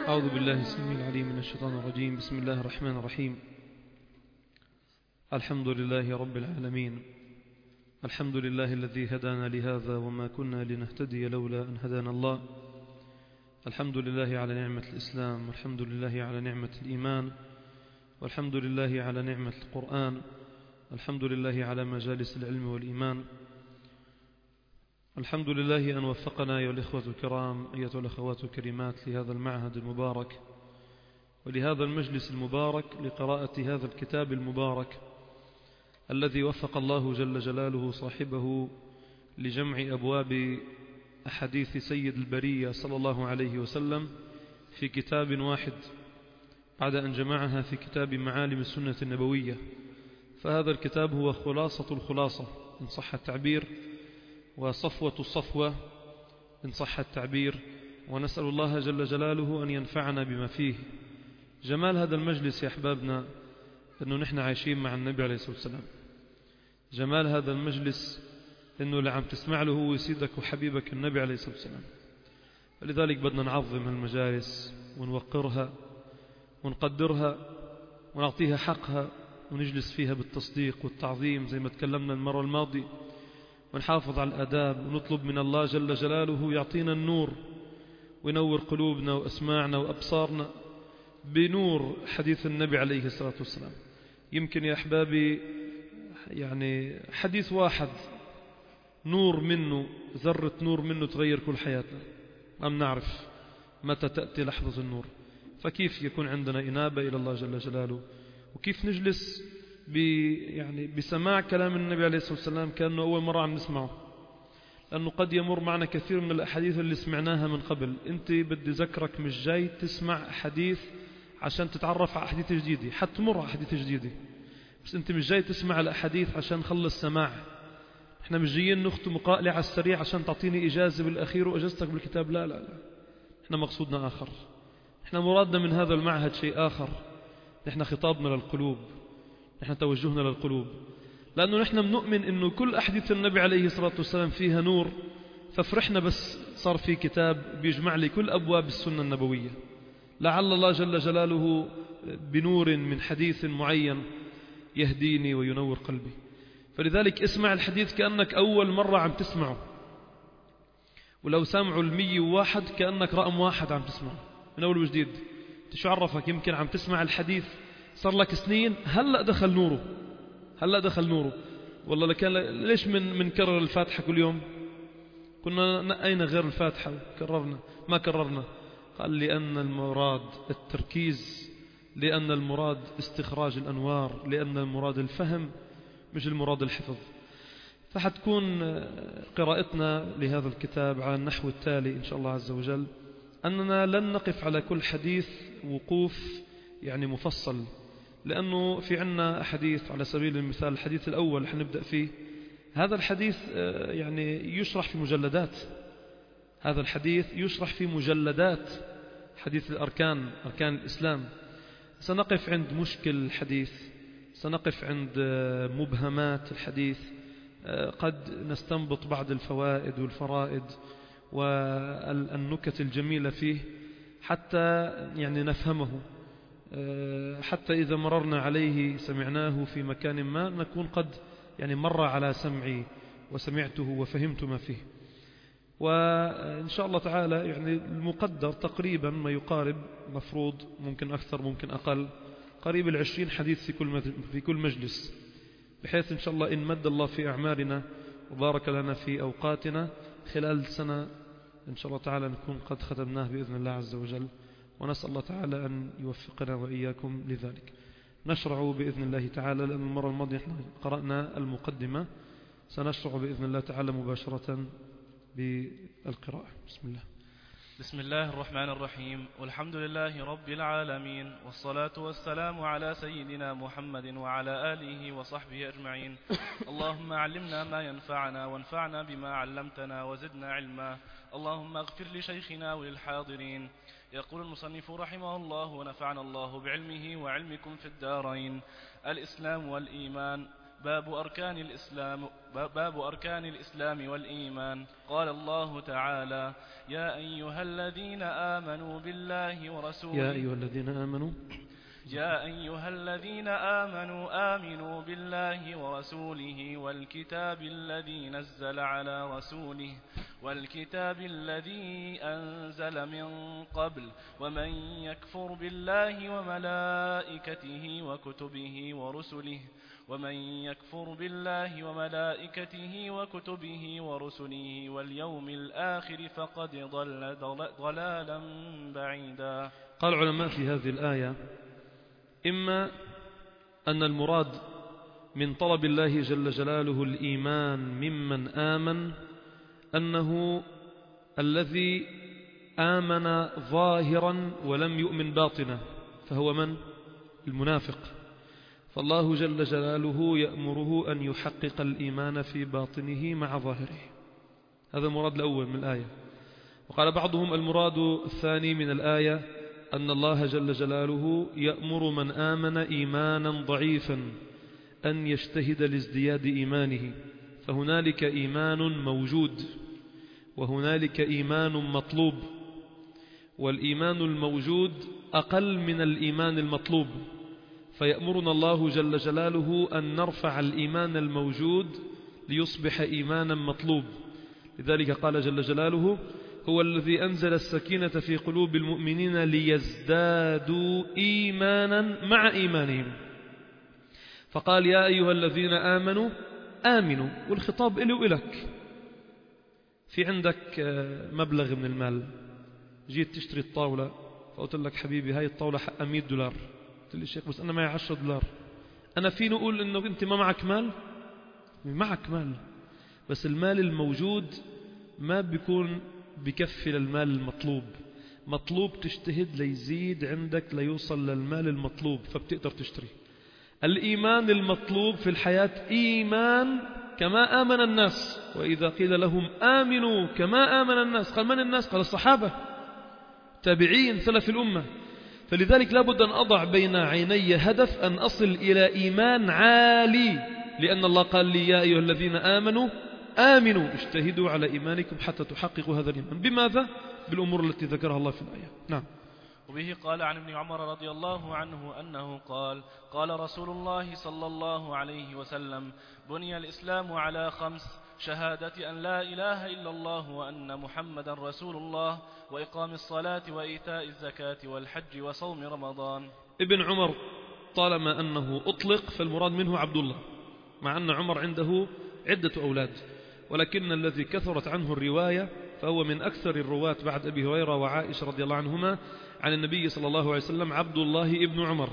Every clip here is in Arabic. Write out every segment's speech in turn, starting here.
أعوذ بالله السميع العليم من الشيطان الرجيم. بسم الله الرحمن الرحيم. الحمد لله رب العالمين. الحمد لله الذي هدانا لهذا وما كنا لنهتدي لولا أن هدانا الله. الحمد لله على نعمة الإسلام، والحمد لله على نعمة الإيمان، والحمد لله على نعمة القرآن، الحمد لله على مجالس العلم والإيمان. الحمد لله أن وفقنا أيها الإخوة الكرام، أيها الأخوات الكريمات، لهذا المعهد المبارك ولهذا المجلس المبارك لقراءة هذا الكتاب المبارك الذي وفق الله جل جلاله صاحبه لجمع أبواب أحاديث سيد البرية صلى الله عليه وسلم في كتاب واحد بعد أن جمعها في كتاب معالم السنة النبوية. فهذا الكتاب هو خلاصة الخلاصة إن صح التعبير، وصفوة الصفوة إن صح التعبير، ونسأل الله جل جلاله أن ينفعنا بما فيه. جمال هذا المجلس يا أحبابنا أنه نحن عايشين مع النبي عليه الصلاة والسلام. جمال هذا المجلس أنه اللي عم تسمع له هو سيدك وحبيبك النبي عليه الصلاة والسلام. فلذلك بدنا نعظم المجالس ونوقرها ونقدرها ونعطيها حقها ونجلس فيها بالتصديق والتعظيم زي ما تكلمنا المرة الماضية، ونحافظ على الآداب ونطلب من الله جل جلاله يعطينا النور وينور قلوبنا وأسماعنا وأبصارنا بنور حديث النبي عليه الصلاة والسلام. يمكن يا أحبابي يعني حديث واحد نور منه، ذرة نور منه تغير كل حياتنا. ما بنعرف متى تأتي لحظة النور، فكيف يكون عندنا إنابة إلى الله جل جلاله، وكيف نجلس بسماع كلام النبي عليه الصلاة والسلام كأنه أول مرة عم نسمعه، لأنه قد يمر معنا كثير من الأحاديث اللي سمعناها من قبل. أنت بدي ذكرك مش جاي تسمع حديث عشان تتعرف على أحاديث جديدة، حتمر على أحاديث جديدة، بس أنت مش جاي تسمع الأحاديث عشان خلص سماع. إحنا مش جايين نختم قائلة على السريع عشان تعطيني إجازة بالأخير وأجازتك بالكتاب. لا لا لا، إحنا مقصودنا آخر. إحنا مرادنا من هذا المعهد شيء آخر. نحن خطابنا للقلوب، نحن توجهنا للقلوب، لأنه نحن بنؤمن أنه كل أحاديث النبي عليه الصلاة والسلام فيها نور. ففرحنا بس صار في كتاب بيجمع لي كل أبواب السنة النبوية، لعل الله جل جلاله بنور من حديث معين يهديني وينور قلبي. فلذلك اسمع الحديث كأنك أول مرة عم تسمعه، ولو سامعوا 101 كأنك رقم واحد عم تسمعه من أول وجديد. شو عرفك؟ يمكن عم تسمع الحديث صار لك سنين، هلأ دخل نوره، هلأ دخل نوره. والله لكان ليش منكرر الفاتحة كل يوم؟ كنا نقينا غير الفاتحة وكررنا، ما كررنا. قال لأن المراد التركيز، لأن المراد استخراج الأنوار، لأن المراد الفهم مش المراد الحفظ. فحتكون قراءتنا لهذا الكتاب على النحو التالي إن شاء الله عز وجل، أننا لن نقف على كل حديث وقوف مفصل، لأنه في عنا حديث. على سبيل المثال الحديث الأول حنبدأ فيه، هذا الحديث يشرح في مجلدات. هذا الحديث يشرح في مجلدات، حديث الأركان، أركان الإسلام. سنقف عند مشكل الحديث، سنقف عند مبهمات الحديث، قد نستنبط بعض الفوائد والفرائد والنكت الجميلة فيه حتى نفهمه، حتى إذا مررنا عليه سمعناه في مكان ما نكون قد مر على سمعي وسمعته وفهمت ما فيه. وإن شاء الله تعالى المقدر تقريبا ما يقارب، مفروض ممكن أكثر ممكن أقل، قريب 20 حديث في كل مجلس، بحيث إن شاء الله إن مد الله في أعمارنا وبارك لنا في أوقاتنا خلال سنة إن شاء الله تعالى نكون قد ختمناه بإذن الله عز وجل. ونسأل الله تعالى أن يوفقنا وإياكم لذلك. نشرع بإذن الله تعالى، لأن المرة الماضية قرأنا المقدمة، سنشرع بإذن الله تعالى مباشرة بالقراءة. بسم الله. بسم الله الرحمن الرحيم. والحمد لله رب العالمين، والصلاة والسلام على سيدنا محمد وعلى آله وصحبه أجمعين. اللهم علمنا ما ينفعنا وانفعنا بما علمتنا وزدنا علما. اللهم اغفر لشيخنا وللحاضرين. يقول المصنف رحمه الله ونفعنا الله بعلمه وعلمكم في الدارين: الإسلام والإيمان باب أركان الإسلام والإيمان. قال الله تعالى: يا أيها الذين آمنوا بالله ورسوله يا أيها الذين آمنوا آمنوا بالله ورسوله والكتاب الذي نزل على رسوله والكتاب الذي أنزل من قبل ومن يكفر بالله وملائكته وكتبه ورسله واليوم الآخر فقد ضل ضلالا بعيدا. قال العلماء في هذه الآية: إما أن المراد من طلب الله جل جلاله الإيمان ممن آمن أنه الذي آمن ظاهرا ولم يؤمن باطنا، فهو من؟ المنافق. فالله جل جلاله يأمره أن يحقق الإيمان في باطنه مع ظاهره. هذا المراد الأول من الآية. وقال بعضهم المراد الثاني من الآية أن الله جل جلاله يأمر من آمن إيمانا ضعيفا أن يجتهد لازدياد إيمانه، فهنالك إيمان موجود وهنالك إيمان مطلوب، والإيمان الموجود أقل من الإيمان المطلوب، فيأمرنا الله جل جلاله أن نرفع الإيمان الموجود ليصبح إيمانا مطلوب. لذلك قال جل جلاله: هو الذي أنزل السكينة في قلوب المؤمنين ليزدادوا إيمانا مع إيمانهم. فقال: يا أيها الذين آمنوا آمنوا، والخطاب إلي وإلك. في عندك مبلغ من المال، جيت تشتري الطاولة، فقلت لك: حبيبي هاي الطاولة حقها $100. قلت لي: الشيخ بس أنا معي $10. أنا فيني أقول إنه أنت ما معك مال؟ معك مال، بس المال الموجود ما بيكون بكفي للمال المطلوب. مطلوب تجتهد ليزيد عندك ليوصل للمال المطلوب، فبتقدر تشتري. الإيمان المطلوب في الحياة إيمان كما آمن الناس، وإذا قيل لهم آمنوا كما آمن الناس، قال من الناس؟ قال الصحابة، تابعين، سلف الأمة. فلذلك لابد أن أضع بين عيني هدف أن أصل إلى إيمان عالي، لأن الله قال لي: يا أيها الذين آمنوا آمنوا اجتهدوا على إيمانكم حتى تحققوا هذا الإيمان. بماذا؟ بالأمور التي ذكرها الله في الآية. نعم. وبه قال عن ابن عمر رضي الله عنه أنه قال: قال رسول الله صلى الله عليه وسلم: بني الإسلام على 5: شهادة أن لا إله إلا الله وأن محمدا رسول الله، وإقام الصلاة وإيتاء الزكاة والحج وصوم رمضان. ابن عمر طالما أنه أطلق فالمراد منه عبد الله، مع أن عمر عنده عدة أولاد، ولكن الذي كثرت عنه الرواية فهو من أكثر الرواة بعد أبي هريرة وعائشة رضي الله عنهما عن النبي صلى الله عليه وسلم عبد الله ابن عمر.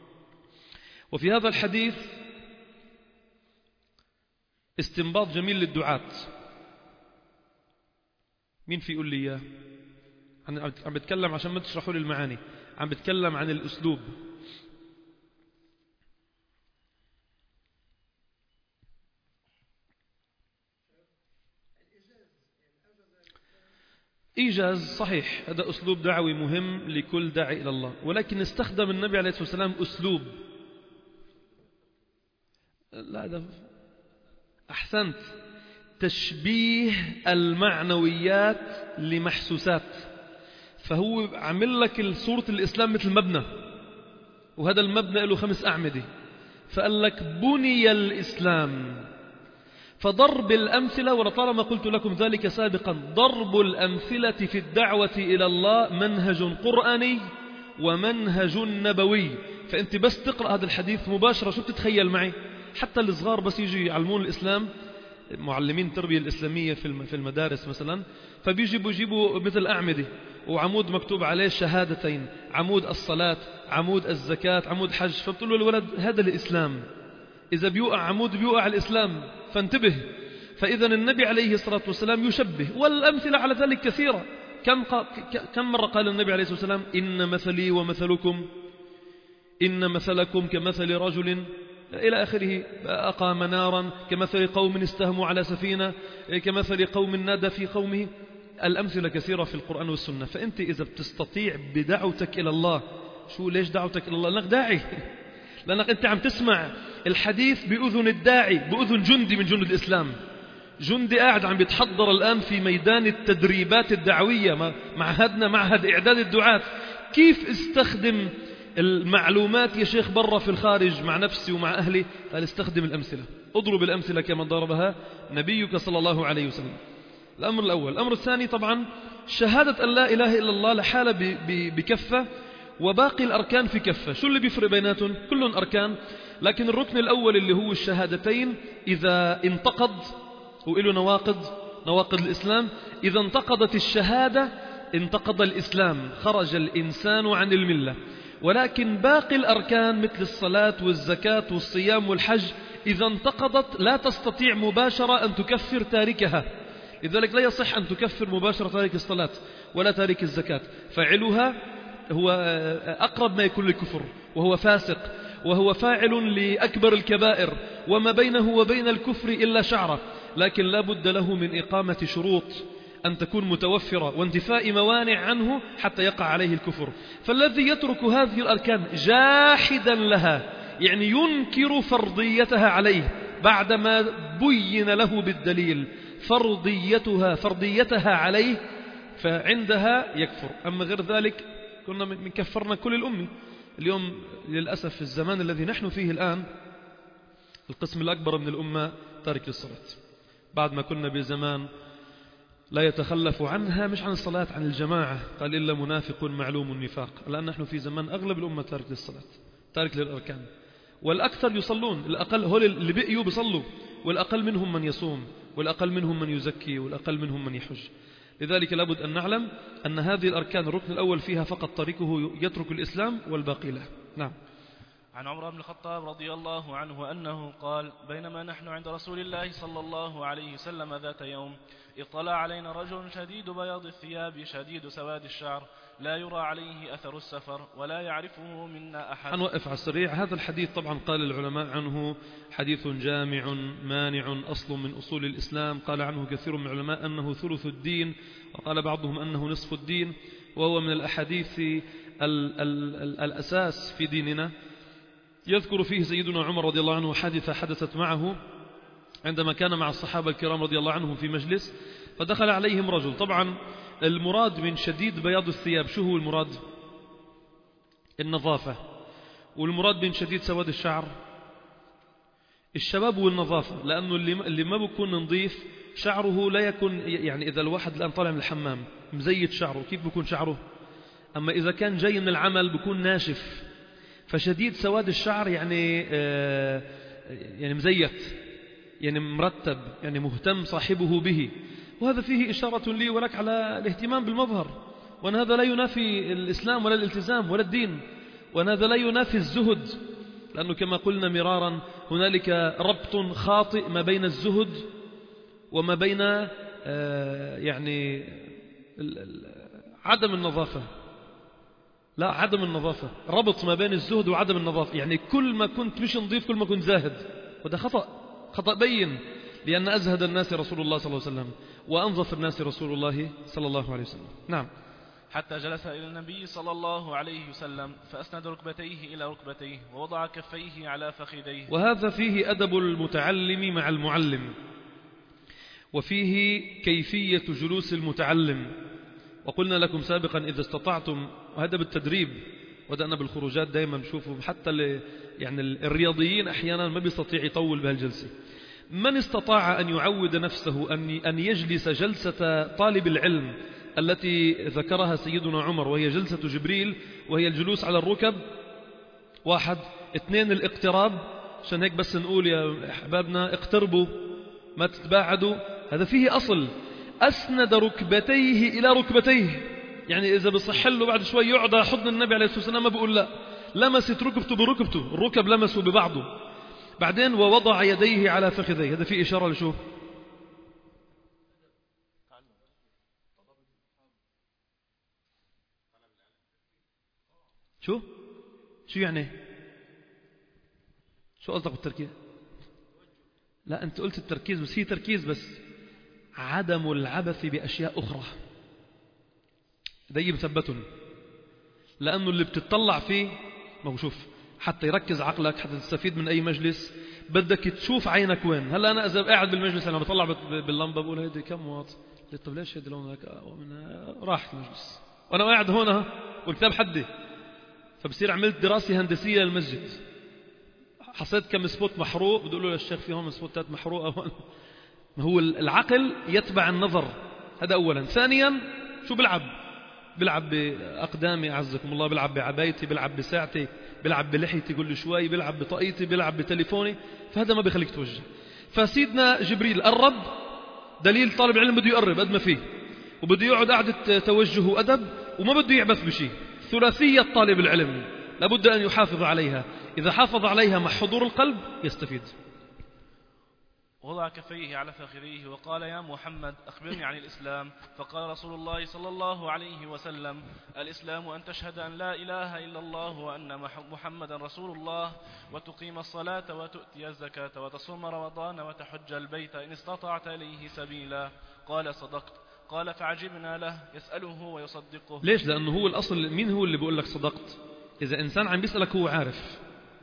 وفي هذا الحديث استنباط جميل للدعاة. مين في يقول لي إياه؟ عم بتكلم عشان ما تشرحوا لي المعاني، عم بتكلم عن الأسلوب. إيجاز صحيح، هذا أسلوب دعوي مهم لكل داعي إلى الله، ولكن استخدم النبي عليه الصلاة والسلام أسلوب، لا ده أحسنت، تشبيه المعنويات لمحسوسات. فهو عمل لك صورة الإسلام مثل مبنى، وهذا المبنى له 5 أعمدة، فقال لك بني الإسلام. فضرب الأمثلة، ولطالما قلت لكم ذلك سابقا، ضرب الأمثلة في الدعوة إلى الله منهج قرآني ومنهج نبوي. فأنت بس تقرأ هذا الحديث مباشرة شو بتتخيل معي؟ حتى الصغار بس يجي يعلمون الإسلام، معلمين التربية الإسلامية في المدارس مثلا، فبيجيبوا مثل أعمدة وعمود مكتوب عليه شهادتين، عمود الصلاة، عمود الزكاة، عمود حج، فبتقول له الولد هذا الإسلام. إذا بيوقع عمود بيوقع الإسلام، فانتبه. فإذا النبي عليه الصلاة والسلام يشبه، والأمثلة على ذلك كثيرة. كم مرة قال النبي عليه الصلاة والسلام: إن مثلي ومثلكم، إن مثلكم كمثل رجل إلى آخره، أقام نارا، كمثل قوم استهموا على سفينة، كمثل قوم نادى في قومه. الأمثلة كثيرة في القرآن والسنة. فأنت إذا بتستطيع بدعوتك إلى الله، شو ليش دعوتك إلى الله؟ لأنك داعي، لأنك أنت عم تسمع الحديث بأذن الداعي، بأذن جندي من جند الإسلام، جندي قاعد عم بيتحضر الآن في ميدان التدريبات الدعوية، معهدنا معهد إعداد الدعاة، كيف استخدم المعلومات يا شيخ برا في الخارج مع نفسي ومع أهلي؟ قال استخدم الأمثلة، اضرب الأمثلة كما ضربها نبيك صلى الله عليه وسلم. الأمر الأول. الأمر الثاني طبعا شهادة أن لا إله إلا الله لحالة بكفة وباقي الأركان في كفة. شو اللي بيفرق بيناتهم؟ كلهم أركان، لكن الركن الأول اللي هو الشهادتين إذا انتقض وإله نواقض الإسلام، إذا انتقضت الشهادة انتقض الإسلام، خرج الإنسان عن الملة. ولكن باقي الأركان مثل الصلاة والزكاة والصيام والحج إذا انتقضت لا تستطيع مباشرة أن تكفر تاركها، لذلك لا يصح أن تكفر مباشرة تارك الصلاة ولا تارك الزكاة، فاعلها هو أقرب ما يكون للكفر، وهو فاسق، وهو فاعل لأكبر الكبائر، وما بينه وبين الكفر إلا شعرة، لكن لا بد له من إقامة شروط أن تكون متوفرة وانتفاء موانع عنه حتى يقع عليه الكفر. فالذي يترك هذه الأركان جاحدا لها، يعني ينكر فرضيتها عليه بعدما بين له بالدليل فرضيتها عليه، فعندها يكفر. أما غير ذلك كنا من كفرنا كل الأمة. اليوم للأسف في الزمان الذي نحن فيه الآن القسم الأكبر من الأمة تارك للصلاة، بعد ما كنا بزمان لا يتخلف عنها، مش عن الصلاة، عن الجماعة، قال إلا منافق معلوم النفاق. الآن نحن في زمان أغلب الأمة تارك للصلاة، تارك للأركان، والأكثر يصلون، الأقل هو اللي بقيوا بيصلوا، والأقل منهم من يصوم، والأقل منهم من يزكي، والأقل منهم من يحج. لذلك لابد أن نعلم أن هذه الأركان الركن الأول فيها فقط طريقه يترك الإسلام والباقي له. نعم. عن عمر بن الخطاب رضي الله عنه أنه قال: بينما نحن عند رسول الله صلى الله عليه وسلم ذات يوم، اطلع علينا رجل شديد بياض الثياب شديد سواد الشعر، لا يرى عليه أثر السفر ولا يعرفه منا أحد. هنوقف على السريع. هذا الحديث طبعا قال العلماء عنه حديث جامع مانع، أصل من أصول الإسلام. قال عنه كثير من العلماء أنه ثلث الدين، وقال بعضهم أنه نصف الدين، وهو من الأحاديث الأساس في ديننا. يذكر فيه سيدنا عمر رضي الله عنه حادثة حدثت معه عندما كان مع الصحابة الكرام رضي الله عنهم في مجلس، فدخل عليهم رجل. طبعا المراد من شديد بياض الثياب شو هو المراد؟ النظافة. والمراد من شديد سواد الشعر الشباب والنظافة، لأنه اللي ما بيكون نظيف شعره لا يكون، يعني إذا الواحد الآن طالع من الحمام مزيت شعره، كيف بيكون شعره؟ أما إذا كان جاي من العمل بيكون ناشف. فشديد سواد الشعر يعني مزيت، يعني مرتب، يعني مهتم صاحبه به. وهذا فيه إشارة لي ولك على الاهتمام بالمظهر، وأن هذا لا ينافي الإسلام ولا الالتزام ولا الدين، وأن هذا لا ينافي الزهد، لأنه كما قلنا مرارا هنالك ربط خاطئ ما بين الزهد وما بين يعني عدم النظافة. لا، عدم النظافة، ربط ما بين الزهد وعدم النظافة، يعني كل ما كنت مش نظيف كل ما كنت زاهد، وده خطأ بين، لأن أزهد الناس رسول الله صلى الله عليه وسلم، وأنظف الناس رسول الله صلى الله عليه وسلم. نعم. حتى جلس إلى النبي صلى الله عليه وسلم فأسند ركبتيه إلى ركبتيه ووضع كفيه على فخذيه. وهذا فيه أدب المتعلم مع المعلم، وفيه كيفية جلوس المتعلم. وقلنا لكم سابقا إذا استطعتم، وهذا بالتدريب، ودأنا بالخروجات دائما نشوفه، حتى يعني الرياضيين أحيانا ما بيستطيع يطول بهالجلسة. من استطاع أن يعود نفسه أن يجلس جلسة طالب العلم التي ذكرها سيدنا عمر، وهي جلسة جبريل، وهي الجلوس على الركب، 1 2 الاقتراب، عشان هيك بس نقول يا أحبابنا اقتربوا ما تتباعدوا. هذا فيه أصل، أسند ركبتيه إلى ركبتيه، يعني إذا بصح له بعد شوي يقعد حضن النبي عليه الصلاة والسلام ما بقول لا، لمست ركبته بركبته، الركب لمسوا ببعضه. بعدين ووضع يديه على فخذيه، هذا فيه إشارة لشو؟ شو يعني؟ شو قصدك بالتركيز؟ لا، أنت قلت التركيز، بس هي تركيز، بس عدم العبث بأشياء أخرى. ده مثبت، لأنه اللي بتطلع فيه، ما هو شوف، حتى يركز عقلك، حتى تستفيد من أي مجلس بدك تشوف عينك وين. هلا أنا إذا قاعد بالمجلس أنا بطلع باللمبة بقول هيدي كم واط، طب ليش هيدي لونك راح المجلس وأنا قاعد هون والكتاب حدي. فبصير عملت دراسة هندسية للمسجد، حصيت كم سبوت محروق بدي أقول له للشيخ في هون سبوتات محروقة. ما هو العقل يتبع النظر، هذا أولا. ثانيا شو بلعب بأقدامي أعزكم الله، بلعب بعبايتي، بلعب بساعتي، بلعب بلحيتي كل شوي، بلعب بطاقيتي، بلعب بتليفوني، فهذا ما بيخليك توجه. فسيدنا جبريل قرب، دليل طالب العلم بده يقرب قد ما فيه، وبده يقعد قعدة توجه وأدب، وما بده يعبث بشيء. ثلاثية طالب العلم لابد أن يحافظ عليها، إذا حافظ عليها مع حضور القلب يستفيد. وضع كفيه على فخذيه وقال: يا محمد أخبرني عن الإسلام. فقال رسول الله صلى الله عليه وسلم: الإسلام أن تشهد أن لا إله إلا الله وأن محمدا رسول الله، وتقيم الصلاة وتؤتي الزكاة وتصوم رمضان وتحج البيت إن استطعت إليه سبيلا. قال: صدقت. قال: فعجبنا له يسأله ويصدقه. ليش؟ لأنه هو الأصل. مين هو اللي بيقول لك صدقت؟ إذا إنسان عم بيسألك هو عارف،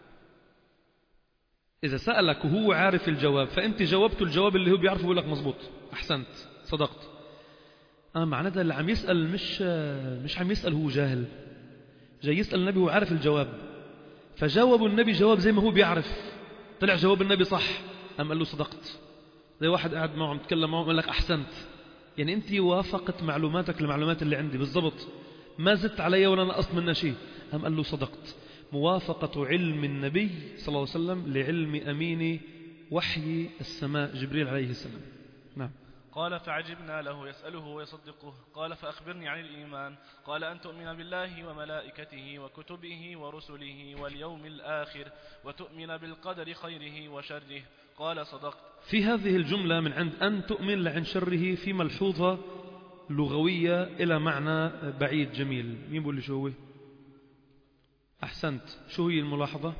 إذا سألك وهو عارف الجواب فأنت جاوبته الجواب اللي هو بيعرفه بيقول لك مزبوط، أحسنت، صدقت. معناتها اللي عم يسأل مش عم يسأل هو جاهل، جاي يسأل النبي وهو عارف الجواب، فجاوب النبي جواب زي ما هو بيعرف، طلع جواب النبي صح، قال له صدقت. زي واحد قاعد معه عم تكلم معه قال لك أحسنت، يعني أنت وافقت معلوماتك المعلومات اللي عندي بالضبط، ما زدت علي ولا نقصت منها شيء. قال له صدقت. موافقة علم النبي صلى الله عليه وسلم لعلم أمين وحي السماء جبريل عليه السلام. نعم. قال: فعجبنا له يسأله ويصدقه. قال: فأخبرني عن الإيمان. قال: أن تؤمن بالله وملائكته وكتبه ورسله واليوم الآخر وتؤمن بالقدر خيره وشره. قال: صدقت. في هذه الجملة من عند أن تؤمن لعن شره في ملحوظة لغوية إلى معنى بعيد جميل. مين بقول لي شو هو؟ أحسنت. شو هي الملاحظة؟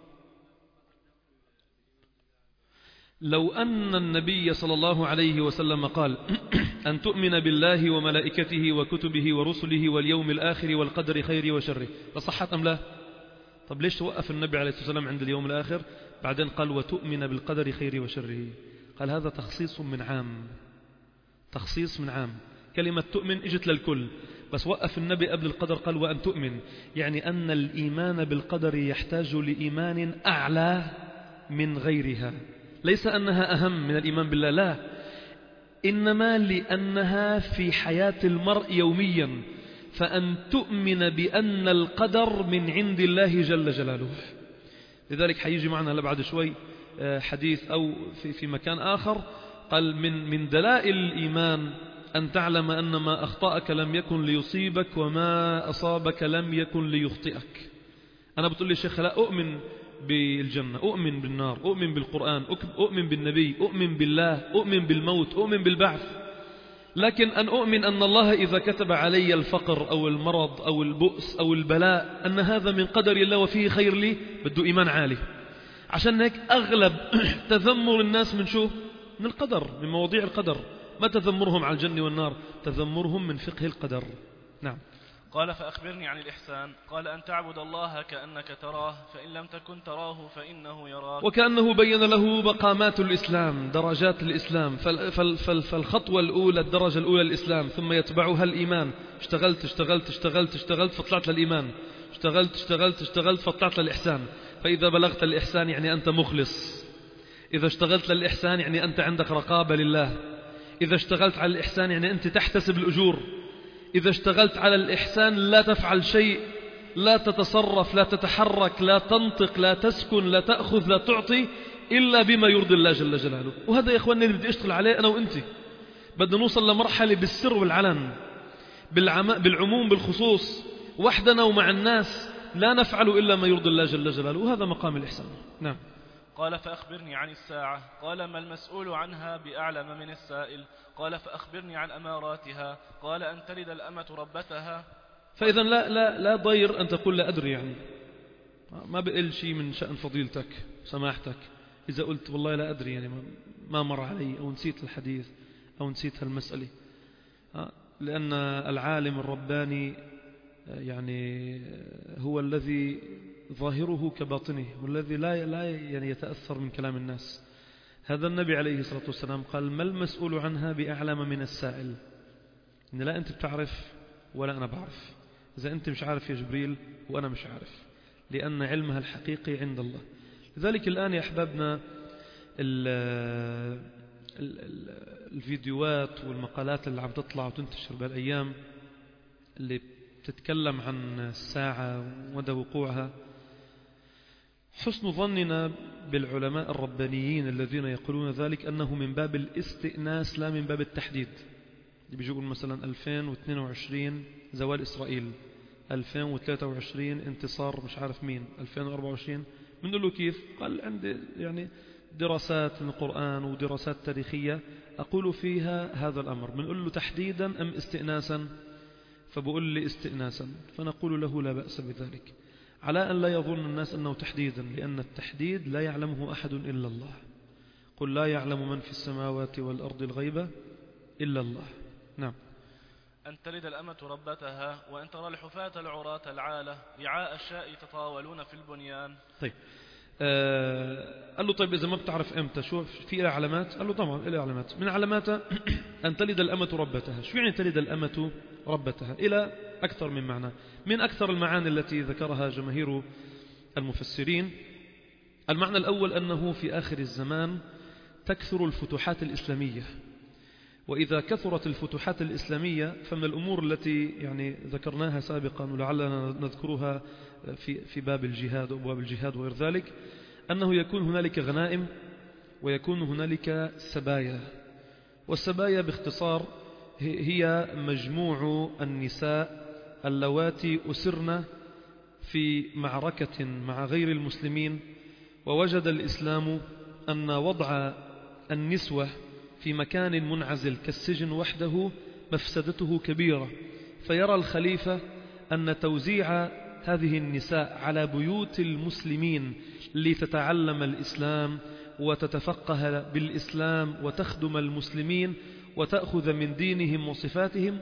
لو أن النبي صلى الله عليه وسلم قال أن تؤمن بالله وملائكته وكتبه ورسله واليوم الآخر والقدر خيره وشره، لصحت أم لا؟ طب ليش توقف النبي عليه الصلاة والسلام عند اليوم الآخر بعدين قال وتؤمن بالقدر خيره وشره؟ قال هذا تخصيص من عام، تخصيص من عام. كلمة تؤمن اجت للكل، بس وقف النبي قبل القدر قال وأن تؤمن، يعني أن الإيمان بالقدر يحتاج لإيمان أعلى من غيرها، ليس أنها أهم من الإيمان بالله، لا، إنما لأنها في حياة المرء يوميا، فأن تؤمن بأن القدر من عند الله جل جلاله. لذلك حيجي معنا لبعد شوي حديث أو في مكان آخر قال من دلائل الإيمان أن تعلم أن ما أخطأك لم يكن ليصيبك وما أصابك لم يكن ليخطئك. أنا بتقول لي شيخ لا أؤمن بالجنة، أؤمن بالنار، أؤمن بالقرآن، أؤمن بالنبي، أؤمن بالله، أؤمن بالموت، أؤمن بالبعث، لكن أن أؤمن أن الله إذا كتب علي الفقر أو المرض أو البؤس أو البلاء أن هذا من قدر الله وفيه خير لي، بده إيمان عالي. عشان هيك أغلب تذمر الناس من شو؟ من القدر، من مواضيع القدر، ما تذمرهم على الجنة والنار، تذمرهم من فقه القدر. نعم. قال فأخبرني عن الإحسان. قال أن تعبد الله كأنك تراه فإن لم تكن تراه فإنه يراك. وكأنه بين له مقامات الإسلام، درجات الإسلام، فالخطوة الأولى الدرجة الأولى الإسلام، ثم يتبعها الإيمان. اشتغلت فطلعت للإيمان، اشتغلت فطلعت للإحسان. فإذا بلغت الإحسان يعني أنت مخلص، إذا اشتغلت للإحسان يعني أنت عندك رقابة لله، إذا اشتغلت على الإحسان يعني أنت تحتسب الأجور، إذا اشتغلت على الإحسان لا تفعل شيء، لا تتصرف، لا تتحرك، لا تنطق، لا تسكن، لا تأخذ، لا تعطي إلا بما يرضي الله جل جلاله. وهذا يا إخواني اللي بدي أشتغل عليه أنا وإنتي. بدنا نوصل لمرحلة بالسر والعلن، بالعموم بالخصوص، وحدنا ومع الناس، لا نفعل إلا ما يرضي الله جل جلاله، وهذا مقام الإحسان. نعم. قال فأخبرني عن الساعة. قال ما المسؤول عنها بأعلم من السائل. قال فأخبرني عن أماراتها. قال أن تلد الأمة ربتها. فإذا لا ضير أن تقول لا أدري، يعني ما بقل شيء من شأن فضيلتك سماحتك إذا قلت والله لا أدري، يعني ما مر علي أو نسيت الحديث أو نسيت هالمسألة، لأن العالم الرباني يعني هو الذي ظاهره كباطنه، والذي لا يعني يتأثر من كلام الناس. هذا النبي عليه الصلاة والسلام قال: ما المسؤول عنها بأعلم من السائل. إن لا أنت بتعرف ولا أنا بعرف. إذا أنت مش عارف يا جبريل وأنا مش عارف، لأن علمها الحقيقي عند الله. لذلك الآن يا أحبابنا الفيديوهات والمقالات اللي عم تطلع وتنتشر بالأيام اللي بتتكلم عن الساعة ومدى وقوعها، حسن ظننا بالعلماء الربانيين الذين يقولون ذلك أنه من باب الاستئناس لا من باب التحديد. اللي بيقول مثلا 2022 زوال إسرائيل، 2023 انتصار مش عارف مين، 2024 بنقول له كيف؟ قال عندي يعني دراسات من القرآن ودراسات تاريخية أقول فيها هذا الأمر. بنقول له تحديدا أم استئناسا؟ فبقول لي استئناسا. فنقول له لا بأس بذلك، على أن لا يظن الناس أنه تحديدا، لأن التحديد لا يعلمه أحد إلا الله. قل لا يعلم من في السماوات والأرض الغيبة إلا الله. نعم. أن تلد الأمة ربتها، وأن ترى الحفاة العراة العالة رعاء الشاء يتطاولون في البنيان. طيب قال له طيب إذا ما بتعرف إمتى شو في إلى علامات؟ قال له طبعا إلى علامات، من علاماتها أن تلد الأمة ربتها. شو يعني تلد الأمة ربتها؟ إلى أكثر من معنى. من أكثر المعاني التي ذكرها جماهير المفسرين، المعنى الأول أنه في آخر الزمان تكثر الفتوحات الإسلامية، وإذا كثرت الفتوحات الإسلامية فمن الأمور التي يعني ذكرناها سابقا ولعلنا نذكرها في باب الجهاد وأبواب الجهاد وغير ذلك، أنه يكون هنالك غنائم ويكون هنالك سبايا. والسبايا باختصار هي مجموع النساء اللواتي أسرن في معركة مع غير المسلمين، ووجد الإسلام أن وضع النسوة في مكان منعزل كالسجن وحده مفسدته كبيرة، فيرى الخليفة أن توزيع هذه النساء على بيوت المسلمين لتتعلم الإسلام وتتفقه بالإسلام وتخدم المسلمين وتأخذ من دينهم وصفاتهم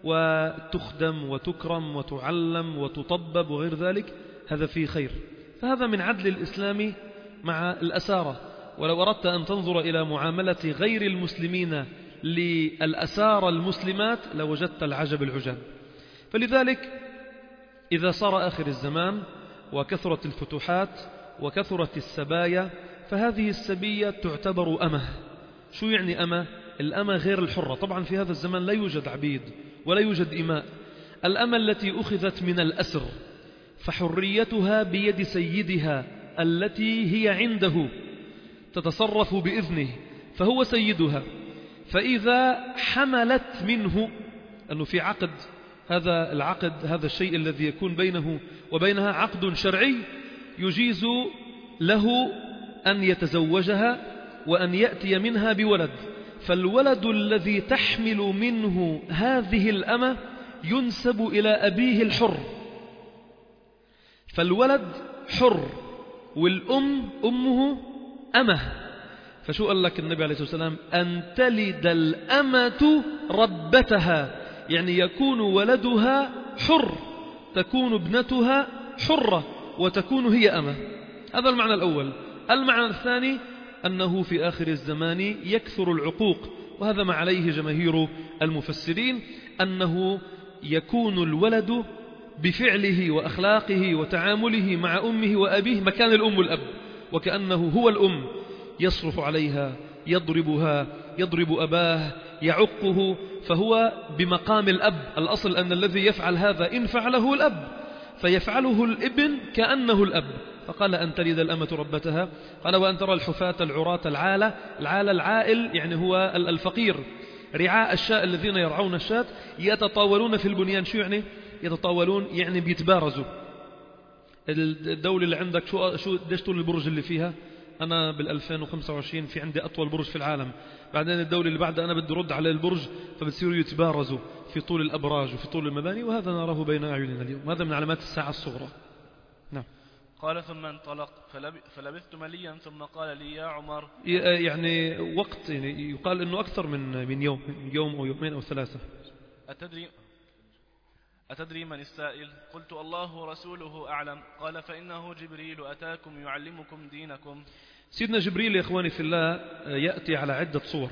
وتخدم وتكرم وتعلم وتطبب وغير ذلك، هذا فيه خير. فهذا من عدل الإسلام مع الأسارة. ولو أردت أن تنظر إلى معاملة غير المسلمين للأسارة المسلمات لوجدت العجب العجاب. فلذلك إذا صار آخر الزمان وكثرت الفتوحات وكثرت السبايا، فهذه السبية تعتبر أمة. شو يعني أمة؟ الأمة غير الحرة. طبعا في هذا الزمان لا يوجد عبيد ولا يوجد إماء. الأمة التي أخذت من الأسر فحريتها بيد سيدها التي هي عنده، تتصرف بإذنه، فهو سيدها. فإذا حملت منه، أنه في عقد، هذا العقد هذا الشيء الذي يكون بينه وبينها عقد شرعي يجيز له أن يتزوجها وأن يأتي منها بولد. فالولد الذي تحمل منه هذه الأمة ينسب إلى أبيه الحر، فالولد حر والأم أمه أمة. فشو قال لك النبي عليه الصلاة والسلام؟ أن تلد الأمة ربتها، يعني يكون ولدها حر، تكون ابنتها حرة وتكون هي أمة. هذا المعنى الأول. المعنى الثاني أنه في آخر الزمان يكثر العقوق، وهذا ما عليه جماهير المفسرين، أنه يكون الولد بفعله وأخلاقه وتعامله مع أمه وأبيه مكان الأم والأب، وكأنه هو الأم، يصرف عليها، يضربها، يضرب أباه، يعقه، فهو بمقام الأب. الأصل أن الذي يفعل هذا إن فعله الأب فيفعله الابن كأنه الأب. فقال أن تلد الأمة ربتها. قال وأن ترى الحفاة العراة العالة. العائل يعني هو الفقير، رعاء الشاء الذين يرعون الشاة، يتطاولون في البنيان. شو يعني يتطاولون؟ يعني بيتبارزوا. الدولة اللي عندك شو قديش طول البرج اللي فيها؟ أنا بال2025 في عندي أطول برج في العالم. بعدين الدولة اللي بعدها أنا بدي رد على البرج، فبتصيروا يتبارزوا في طول الأبراج وفي طول المباني، وهذا نراه بين أعيننا اليوم. هذا من علامات الساعة الصغرى. نعم. قال ثم انطلق فلبثت مليا ثم قال لي يا عمر، يعني وقت، يعني يقال أنه أكثر من يوم أو يومين أو ثلاثة. أتدري من السائل؟ قلت الله ورسوله أعلم. قال فإنه جبريل أتاكم يعلمكم دينكم. سيدنا جبريل يا إخواني في الله يأتي على عدة صور.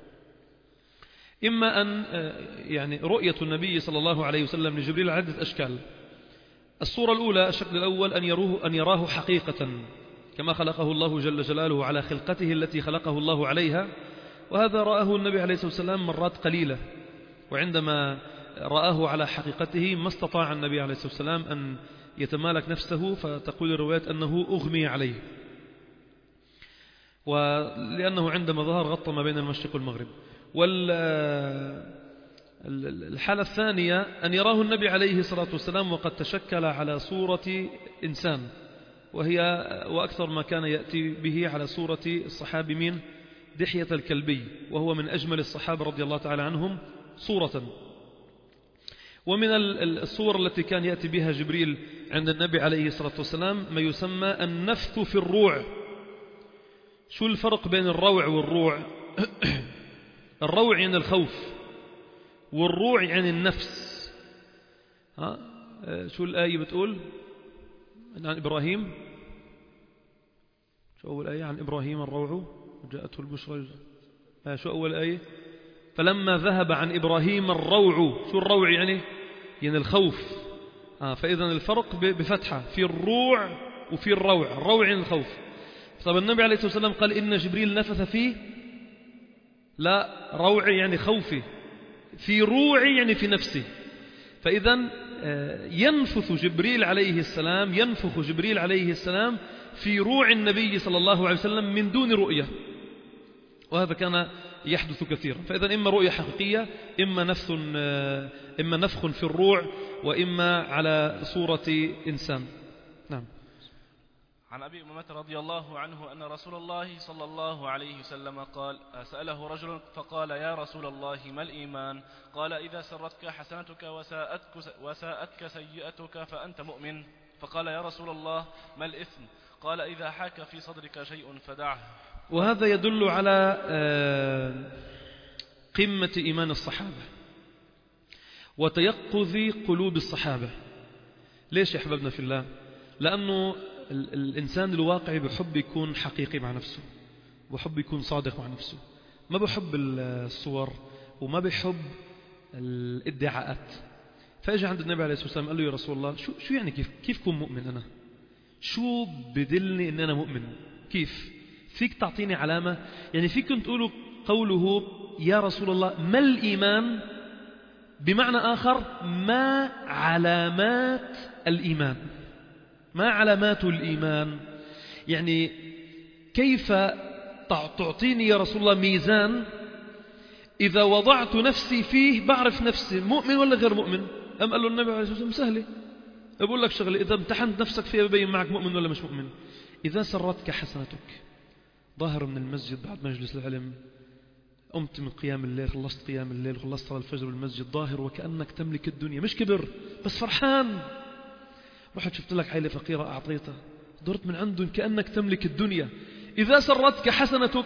إما أن يعني رؤية النبي صلى الله عليه وسلم لجبريل عدة أشكال. الصورة الأولى، الشكل الأول، أن يراه حقيقة كما خلقه الله جل جلاله على خلقته التي خلقه الله عليها، وهذا رآه النبي عليه الصلاة والسلام مرات قليلة، وعندما رآه على حقيقته ما استطاع النبي عليه الصلاة والسلام أن يتمالك نفسه، فتقول الروايات أنه أغمي عليه، ولأنه عندما ظهر غطى ما بين المشرق والمغرب. والحالة الثانية أن يراه النبي عليه الصلاة والسلام وقد تشكل على صورة إنسان، وأكثر ما كان يأتي به على صورة الصحابي من دحية الكلبي، وهو من أجمل الصحابة رضي الله تعالى عنهم صورة. ومن الصور التي كان يأتي بها جبريل عند النبي عليه الصلاة والسلام ما يسمى النفث في الروع. شو الفرق بين الروع والروع؟ الروع يعني الخوف، والروع يعني النفس. شو الآية بتقول عن إبراهيم؟ شو أول آية عن إبراهيم؟ الروع وجاءته البشرى. شو أول آية؟ فلما ذهب عن إبراهيم الروع. شو الروع يعني الخوف. فإذا الفرق بفتحة في الروع وفي الروع. الروع يعني الخوف. طب النبي عليه الصلاة والسلام قال إن جبريل نفث فيه، لا، روع يعني خوفي، في روعي يعني في نفسي. فإذا ينفخ جبريل عليه السلام في روع النبي صلى الله عليه وسلم من دون رؤية، وهذا كان يحدث كثيرا. فإذا إما رؤية حقيقية، إما نفخ في الروع، وإما على صورة إنسان. نعم. عن أبي أمامة رضي الله عنه أن رسول الله صلى الله عليه وسلم قال: سأله رجل فقال: يا رسول الله ما الإيمان؟ قال: إذا سرتك حسنتك وساءتك سيئتك فأنت مؤمن. فقال: يا رسول الله ما الإثم؟ قال: إذا حاك في صدرك شيء فدعه. وهذا يدل على قمة إيمان الصحابة وتيقظ قلوب الصحابة. ليش يا أحبابنا في الله؟ لأنه الإنسان الواقعي بحب يكون حقيقي مع نفسه، بحب يكون صادق مع نفسه، ما بحب الصور وما بحب الادعاءات. فأجى عند النبي عليه الصلاة والسلام قال له: يا رسول الله شو يعني كيف كون مؤمن أنا؟ شو بدلني إن أنا مؤمن؟ كيف فيك تعطيني علامة؟ يعني فيك تقولوا قوله يا رسول الله ما الإيمان، بمعنى آخر ما علامات الإيمان، ما علامات الإيمان؟ يعني كيف تعطيني يا رسول الله ميزان إذا وضعت نفسي فيه بعرف نفسي مؤمن ولا غير مؤمن؟ أم قال له النبي عليه الصلاة والسلام: سهلة، أقول لك شغلة، إذا امتحنت نفسك فيها ببين معك مؤمن ولا مش مؤمن. إذا سرتك حسنتك، ظاهر من المسجد بعد مجلس العلم، قمت من قيام الليل، خلصت قيام الليل، خلصت صلاة الفجر بالمسجد، ظاهر وكأنك تملك الدنيا، مش كبر بس فرحان. رحت شفت لك عائلة فقيرة أعطيتها، درت من عندهم كأنك تملك الدنيا. إذا سرتك حسنتك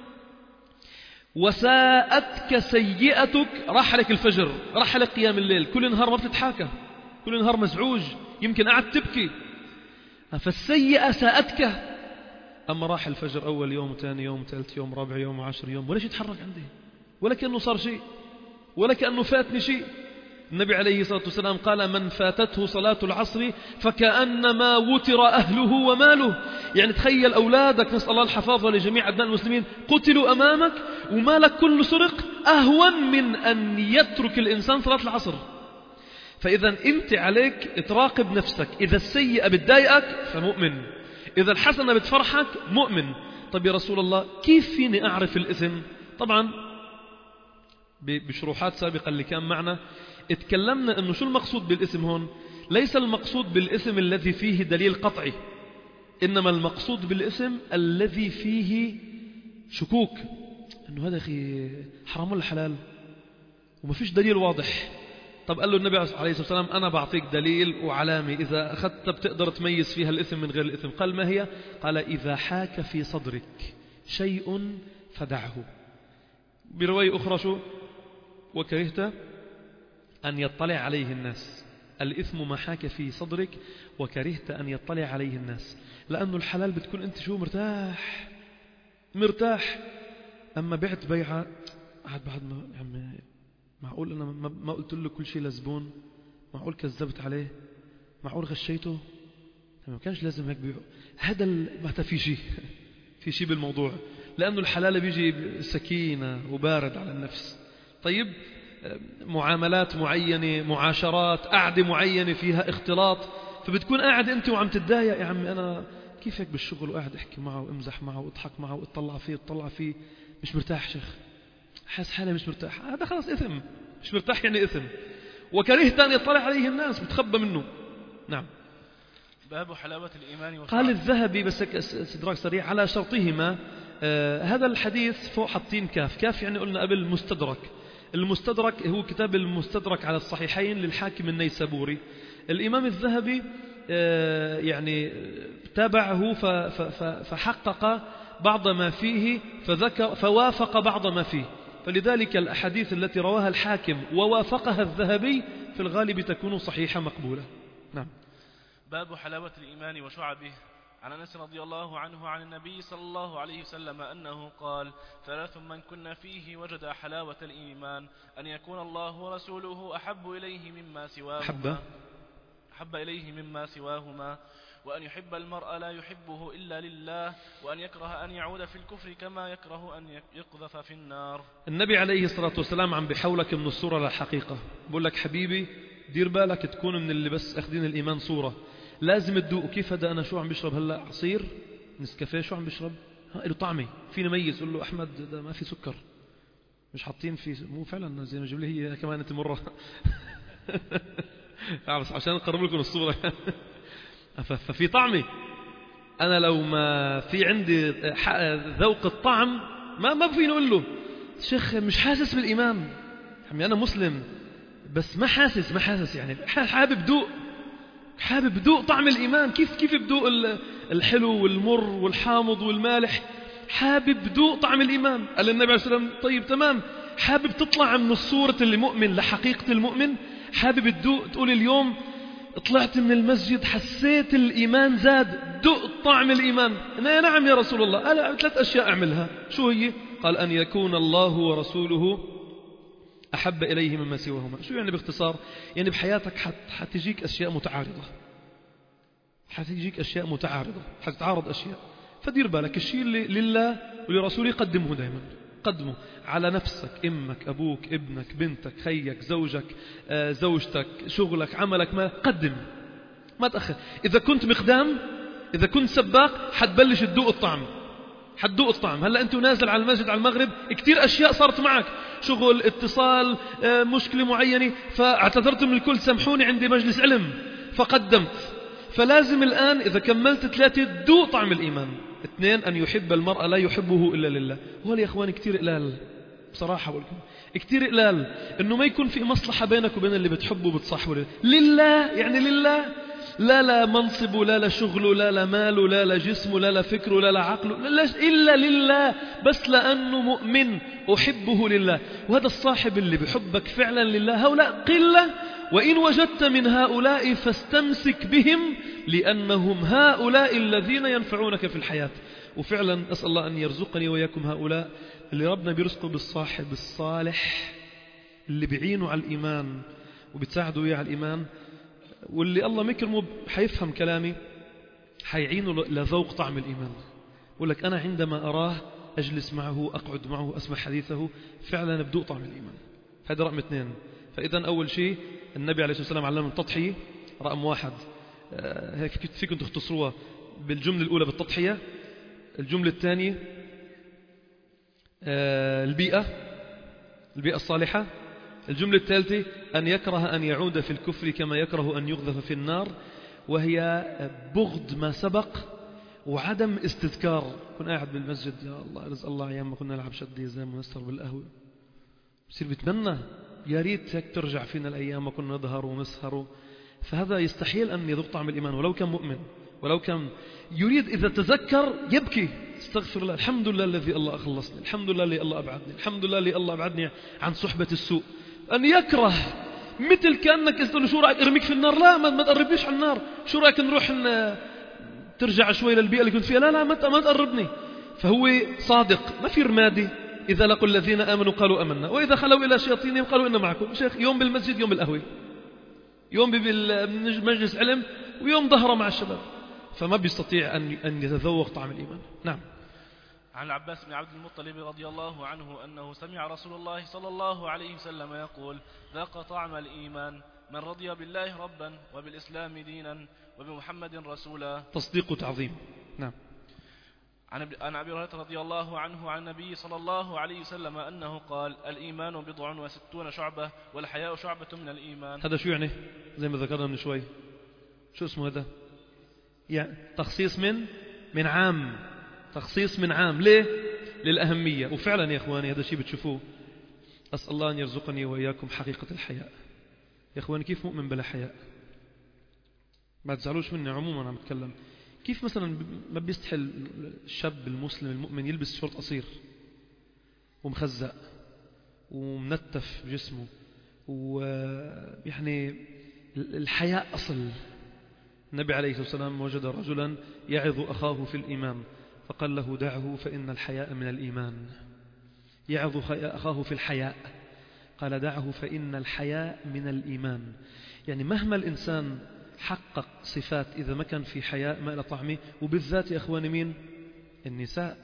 وساءتك سيئتك، راح لك الفجر، راح لك قيام الليل، كل نهار ما بتتحاكى، كل نهار مزعوج، يمكن قاعد تبكي، فالسيئة ساءتك. أما راح الفجر أول يوم، ثاني يوم، ثالث يوم، رابع يوم، 10 يوم، ولا شيء يتحرك عندي، ولا كأنه صار شيء، ولا كأنه فاتني شيء. النبي عليه الصلاة والسلام قال: من فاتته صلاة العصر فكأنما وتر أهله وماله. يعني تخيل أولادك، نسأل الله الحفاظ لجميع أبناء المسلمين، قتلوا أمامك ومالك كله سرق، أهون من أن يترك الإنسان صلاة العصر. فإذا أنت عليك تراقب نفسك، إذا السيئة بتضايقك فمؤمن، إذا الحسنة بتفرحك مؤمن. طب يا رسول الله كيف فيني أعرف الإثم؟ طبعا بشروحات سابقة اللي كان معنا اتكلمنا أنه شو المقصود بالإثم هون. ليس المقصود بالإثم الذي فيه دليل قطعي، إنما المقصود بالإثم الذي فيه شكوك، أنه هذا أخي حرام ولا حلال، وما فيش دليل واضح. طب قال له النبي عليه الصلاة والسلام: أنا بعطيك دليل وعلامة إذا أخذت بتقدر تميز فيها الإثم من غير الإثم. قال: ما هي؟ قال: إذا حاك في صدرك شيء فدعه. برواية أخرى شو؟ وكرهت أن يطلع عليه الناس. الإثم ما حاك في صدرك وكرهت أن يطلع عليه الناس. لأنه الحلال بتكون أنت شو مرتاح. أما بعت بيعة بعد ما يعني معقول أنا ما قلت له كل شيء لزبون؟ معقول كذبت عليه؟ معقول غشيته؟ ما كانش لازم هيك بيعه. هذا ما في شيء بالموضوع، لأنه الحلال بيجي سكينة وبارد على النفس. طيب معاملات معينة، معاشرات، قعدة معينة فيها اختلاط، فبتكون قاعد أنت وعم تتضايق، يا عمي أنا كيف هيك بالشغل وقاعد أحكي معه وامزح معه واضحك معه واطلع فيه مش مرتاح شيخ، حاس حالي مش مرتاح. هذا خلاص إثم، مش مرتاح يعني إثم. وكرهت أن يطلع عليه الناس، بتخبى منه. نعم. باب حلاوة الإيمان قال الذهبي بس استدراك سريع على شرطهما. هذا الحديث فوق حاطين كاف يعني قلنا قبل مستدرك. المستدرك هو كتاب المستدرك على الصحيحين للحاكم النيسابوري. الإمام الذهبي يعني تابعه فحقق بعض ما فيه فوافق بعض ما فيه، فلذلك الأحاديث التي رواها الحاكم ووافقها الذهبي في الغالب تكون صحيحة مقبولة. نعم. باب حلاوة الإيمان وشعبه. عن أنس رضي الله عنه عن النبي صلى الله عليه وسلم أنه قال: 3 من كن فيه وجد حلاوة الإيمان: أن يكون الله ورسوله أحب إليه مما سواهما، وأن يحب المرء لا يحبه إلا لله، وأن يكره أن يعود في الكفر كما يكره أن يقذف في النار. النبي عليه الصلاة والسلام عم بيحولك من الصورة للحقيقة. بقول لك حبيبي دير بالك تكون من اللي بس أخذين الإيمان صورة، لازم تدوق. كيف هذا؟ أنا شو عم بشرب هلأ؟ عصير نسكافيه. شو عم بشرب؟ له طعمه فينا ميز. قل له أحمد ده ما في سكر، مش حاطين فيه، مو فعلا زي ما جيب لي هي كمان أنت مرة بس عشان نقرب لكم الصورة ففي طعمه. أنا لو ما في عندي ذوق الطعم ما فيني أقول له شيخ مش حاسس بالإيمان. يعني أنا مسلم بس ما حاسس يعني حابب بدوق طعم الإيمان. كيف بدوق الحلو والمر والحامض والمالح؟ حابب بدوق طعم الإيمان. قال النبي عليه الصلاة والسلام: طيب تمام، حابب تطلع من الصورة المؤمن لحقيقة المؤمن، حابب تدوق تقول اليوم طلعت من المسجد حسيت الإيمان زاد، دوق طعم الإيمان. نعم يا رسول الله. قال 3 أشياء أعملها. شو هي؟ قال: أن يكون الله ورسوله أحب إليه مما سواهما. شو يعني باختصار؟ يعني بحياتك حتجيك أشياء متعارضة، حتتعارض أشياء، فدير بالك الشيء اللي لله ولرسوله قدمه دائما، قدمه على نفسك، أمك، أبوك، ابنك، بنتك، خيك، زوجك، زوجتك، شغلك، عملك، ما قدم، ما تأخر. إذا كنت مقدام، إذا كنت سباق، حتبلش تدوق الطعم. هلأ أنت نازل على المسجد على المغرب كتير أشياء صارت معك، شغل، اتصال، مشكلة معينة، فاعتذرت من الكل، سامحوني عندي مجلس علم، فقدمت. فلازم الآن إذا كملت 3 تدوق طعم الإيمان. 2 أن يحب المرء لا يحبه إلا لله. وهل يا إخواني كتير قلال بصراحة، بقولكم كتير قلال إنه ما يكون في مصلحة بينك وبين اللي بتحبه وبتصاحبه لله. يعني لله، لا منصب، لا شغل، لا مال، لا جسم، لا فكر، لا عقل، إلا لله، بس لأنه مؤمن أحبه لله. وهذا الصاحب اللي بحبك فعلا لله. هؤلاء قلة، وإن وجدت من هؤلاء فاستمسك بهم، لأنهم هؤلاء الذين ينفعونك في الحياة. وفعلا أسأل الله أن يرزقني وإياكم هؤلاء اللي ربنا بيرزقه بالصاحب الصالح اللي بيعينوا على الإيمان وبتساعدوا إياه على الإيمان، واللي الله مكرمه حيفهم كلامي، حيعينه لذوق طعم الإيمان. يقول لك أنا عندما أراه أجلس معه، أقعد معه، أسمع حديثه، فعلا بدوق طعم الإيمان. هذا رقم 2. فإذا أول شيء النبي عليه الصلاة والسلام علمنا التضحية، رقم 1. هيك فيكم تختصروها بالجملة الأولى بالتضحية. الجملة الثانية البيئة الصالحة. الجملة الثالثة أن يكره أن يعود في الكفر كما يكره أن يقذف في النار، وهي بغض ما سبق وعدم استذكار. كنا قاعد بالمسجد، يا الله رزق الله أيام ما كنا نلعب شدي زي ما نسهر بالقهوة، بصير بتمنى يا ريت هيك ترجع فينا الأيام ما كنا نظهر ونسهر. فهذا يستحيل أن يذوق طعم الإيمان ولو كان مؤمن، ولو كان يريد. إذا تذكر يبكي، استغفر الله، الحمد لله الذي الله أخلصني، الحمد لله اللي الله أبعدني، الحمد لله اللي الله أبعدني عن صحبة السوء. أن يكره مثل كأنك تقول شو رأيك ارميك في النار؟ لا، ما تقربنيش على النار. شو رأيك نروح ترجع شوي للبيئة اللي كنت فيها؟ لا ما تقربني. فهو صادق، ما في رمادي. إذا لقوا الذين آمنوا قالوا آمنا وإذا خلوا إلى شياطينهم قالوا إنا معكم. شيخ يوم بالمسجد يوم بالقهوة، يوم بالمجلس علم ويوم ظهره مع الشباب، فما بيستطيع أن يتذوق طعم الإيمان. نعم. عن العباس بن عبد المطلب رضي الله عنه أنه سمع رسول الله صلى الله عليه وسلم يقول: ذاق طعم الإيمان من رضي بالله ربا وبالإسلام دينا وبمحمد رسولا. تصديق وتعظيم. نعم. عن أبي هريرة رضي الله عنه عن النبي صلى الله عليه وسلم أنه قال: الإيمان 69 شعبة والحياء شعبة من الإيمان. هذا شو يعني؟ زي ما ذكرنا من شوي، شو اسمه هذا؟ يعني تخصيص من عام، تخصيص من عام. ليه؟ للأهمية. وفعلا يا إخواني هذا الشيء بتشوفوه. أسأل الله أن يرزقني وإياكم حقيقة الحياء. يا إخواني كيف مؤمن بلا حياء؟ ما تزعلوش مني، عموما عم أتكلم. كيف مثلا ما بيستحي الشاب المسلم المؤمن يلبس شورت قصير ومخزق ومنتف جسمه، ويعني الحياء أصل. النبي عليه الصلاة والسلام وجد رجلا يعظ أخاه في الإيمان فقال له: دعه فإن الحياء من الإيمان. يعظ أخاه في الحياء، قال: دعه فإن الحياء من الإيمان. يعني مهما الإنسان حقق صفات، إذا ما كان في حياء ما إلى طعمه. وبالذات يا أخواني مين؟ النساء.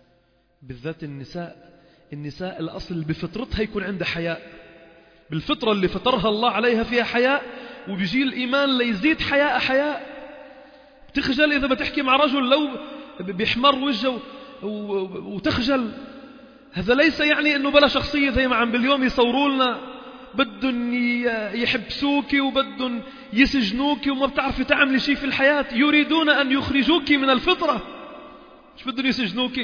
بالذات النساء الأصل بفطرتها يكون عندها حياء، بالفطرة اللي فطرها الله عليها فيها حياء، وبيجي الإيمان ليزيد حياء. تخجل إذا بتحكي مع رجل لو بيحمر وجهه وتخجل. هذا ليس يعني أنه بلا شخصية زي ما عم باليوم يصوروا لنا، بدهم يحبسوك وبدهم يسجنوك وما بتعرفي تعملي شيء في الحياة. يريدون أن يخرجوك من الفطرة، مش بدهم يسجنوك.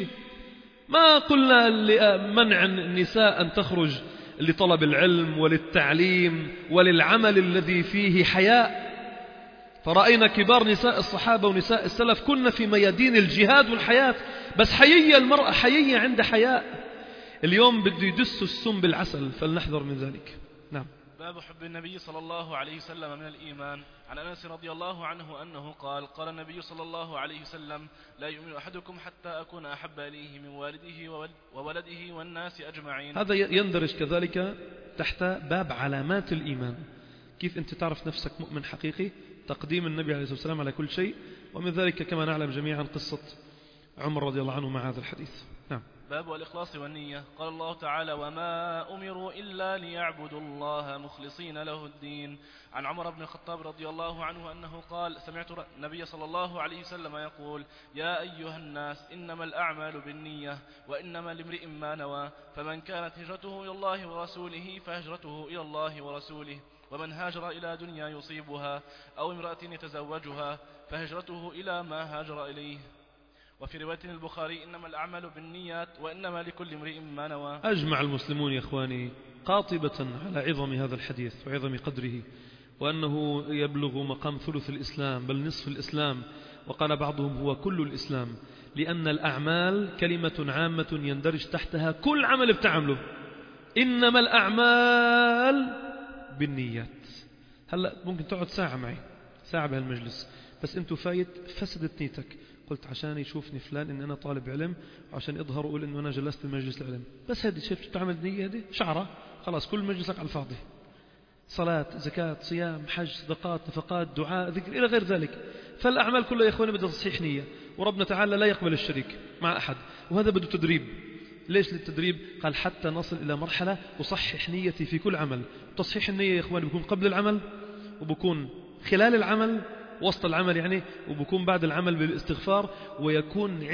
ما قلنا لمنع النساء أن تخرج لطلب العلم وللتعليم وللعمل الذي فيه حياء. فرأينا كبار نساء الصحابة ونساء السلف كنا في ميادين الجهاد والحياة، بس حيية المرأة، حيية عند حياء. اليوم بده يدسوا السم بالعسل، فلنحذر من ذلك. نعم. باب حب النبي صلى الله عليه وسلم من الإيمان. عن أنس رضي الله عنه أنه قال: قال النبي صلى الله عليه وسلم: لا يؤمن أحدكم حتى أكون أحب إليه من والده وولده والناس أجمعين. هذا يندرج كذلك تحت باب علامات الإيمان. كيف أنت تعرف نفسك مؤمن حقيقي؟ تقديم النبي عليه الصلاة والسلام على كل شيء، ومن ذلك كما نعلم جميعا قصة عمر رضي الله عنه مع هذا الحديث. نعم. باب الإخلاص والنية. قال الله تعالى: وما أمروا إلا ليعبدوا الله مخلصين له الدين. عن عمر بن الخطاب رضي الله عنه أنه قال: سمعت النبي صلى الله عليه وسلم يقول: يا أيها الناس إنما الأعمال بالنية وإنما لامرئ ما نوى، فمن كانت هجرته إلى الله ورسوله فهجرته إلى الله ورسوله، ومن هاجر إلى دنيا يصيبها أو امرأة يتزوجها فهجرته إلى ما هاجر إليه. وفي رواية البخاري: إنما الأعمال بالنيات وإنما لكل امرئ ما نوى. أجمع المسلمون يا إخواني قاطبة على عظم هذا الحديث وعظم قدره، وأنه يبلغ مقام ثلث الإسلام بل نصف الإسلام، وقال بعضهم هو كل الإسلام، لأن الأعمال كلمة عامة يندرج تحتها كل عمل بتعمله. إنما الأعمال بالنيات. هلأ ممكن تقعد ساعة معي، ساعة بهالمجلس، بس أنتوا فايت فسدت نيتك. قلت عشان يشوفني فلان إن أنا طالب علم، وعشان يظهر وقول إنه أنا جلست بمجلس العلم. بس هذه شايف تعمل نية، هذه شعرة خلاص كل مجلسك على الفاضي. صلاة، زكاة، صيام، حج، صدقات، نفقات، دعاء، ذكر إلى غير ذلك. فالأعمال كلها يا إخواني بدها تصحيح نية، وربنا تعالى لا يقبل الشريك مع أحد، وهذا بده تدريب. ليش للتدريب؟ قال حتى نصل إلى مرحلة أصحح نيتي في كل عمل. تصحيح النية يا إخواني بيكون قبل العمل، وبكون خلال العمل، وسط العمل يعني، وبكون بعد العمل بالاستغفار، ويكون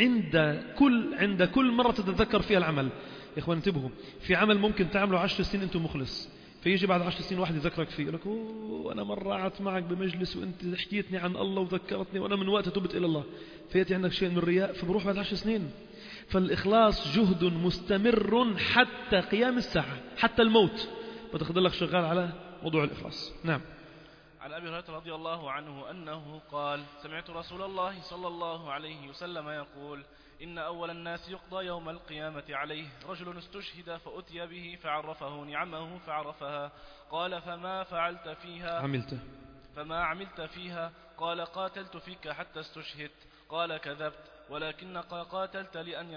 عند كل مرة تتذكر فيها العمل. يا إخواني انتبهوا، في عمل ممكن تعمله 10 سنين أنتم مخلص، فيجي بعد 10 سنين واحد يذكرك فيه، يقول لك أنا مرة قعدت معك بمجلس وأنت حكيتني عن الله وذكرتني وأنا من وقت تبت إلى الله، فيأتي عندك شيء من الرياء، فبروح بعد 10 سنين. فالإخلاص جهد مستمر حتى قيام الساعة، حتى الموت بتخذلك شغال على موضوع الإخلاص. نعم. عن أبي هريرة رضي الله عنه أنه قال: سمعت رسول الله صلى الله عليه وسلم يقول: إن أول الناس يقضى يوم القيامة عليه رجل استشهد فأتي به فعرفه نعمه فعرفها. قال فما عملت فيها؟ قال قاتلت فيك حتى استشهدت. قال كذبت ولكنك قاتلت لأن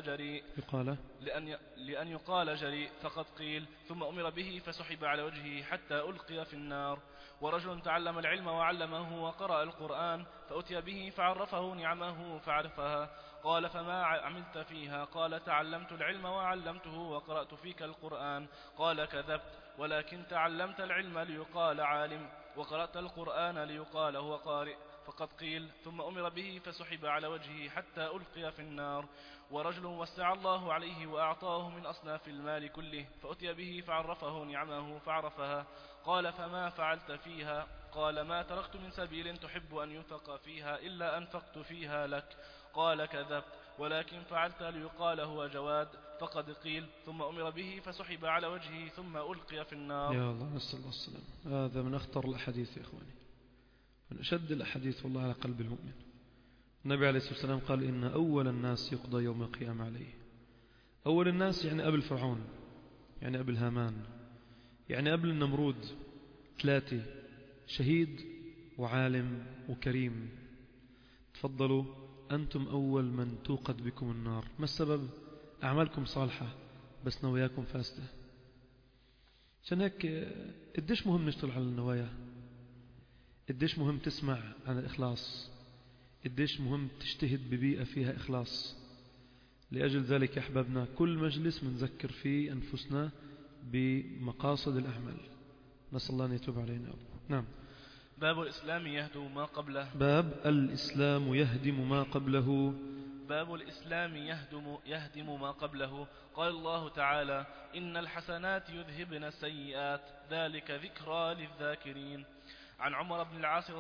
يقال جريء فقد قيل. ثم أمر به فسحب على وجهه حتى ألقي في النار. ورجل تعلم العلم وعلمه وقرأ القرآن فأتي به فعرفه نعمه فعرفها. قال فما عملت فيها؟ قال تعلمت العلم وعلمته وقرأت فيك القرآن. قال كذبت ولكن تعلمت العلم ليقال عالم وقرأت القرآن ليقال هو قارئ فقد قيل. ثم أمر به فسحب على وجهه حتى ألقي في النار. ورجل وسع الله عليه وأعطاه من أصناف المال كله فأتي به فعرفه نعمه فعرفها. قال فما فعلت فيها؟ قال ما تركت من سبيل تحب أن ينفق فيها إلا أنفقت فيها لك. قال كذبت ولكن فعلت ليقال هو جواد فقد قيل. ثم أمر به فسحب على وجهه ثم ألقي في النار. يا الله نسأل الله السلام. هذا من أخطر الأحاديث يا إخواني، من أشد الأحاديث والله على قلب المؤمن. النبي عليه الصلاة والسلام قال إن أول الناس يقضى يوم القيامة عليه. أول الناس يعني قبل فرعون، يعني قبل هامان، يعني قبل النمرود. 3: شهيد وعالم وكريم. تفضلوا أنتم أول من توقد بكم النار. ما السبب؟ أعمالكم صالحة بس نواياكم فاسدة. عشان هيك قديش مهم نشتغل على النوايا، قديش مهم تسمع عن الإخلاص، قديش مهم تجتهد ببيئة فيها إخلاص. لأجل ذلك يا أحبابنا كل مجلس منذكر فيه أنفسنا بمقاصد الأعمال. نسأل الله أن يتوب علينا. نعم. باب الإسلام يهدم ما قبله. باب الإسلام يهدم ما قبله. باب الإسلام يهدم ما قبله. قال الله تعالى إن الحسنات يذهبن السيئات ذلك ذكرى للذاكرين. عن عمرو بن العاص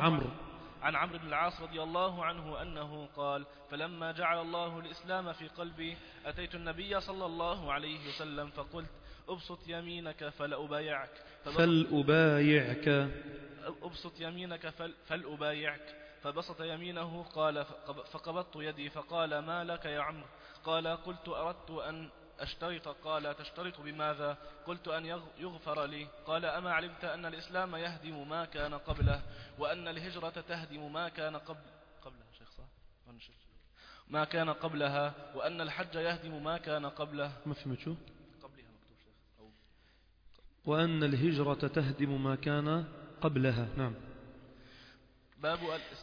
رضي الله عنه أنه قال فلما جعل الله الإسلام في قلبي أتيت النبي صلى الله عليه وسلم فقلت أبسط يمينك فلأبايعك فبسط يمينه قال فقبضت يدي فقال ما لك يا عمرو؟ قال قلت أردت أن أشترط. قال تشترط بماذا؟ قلت أن يغفر لي. قال أما علمت أن الإسلام يهدم ما كان قبله وأن الهجرة تهدم ما كان ما كان قبلها وأن الحج يهدم ما كان قبله. ما فهمت شو؟ وأن الهجرة تهدم ما كان قبلها. نعم. باب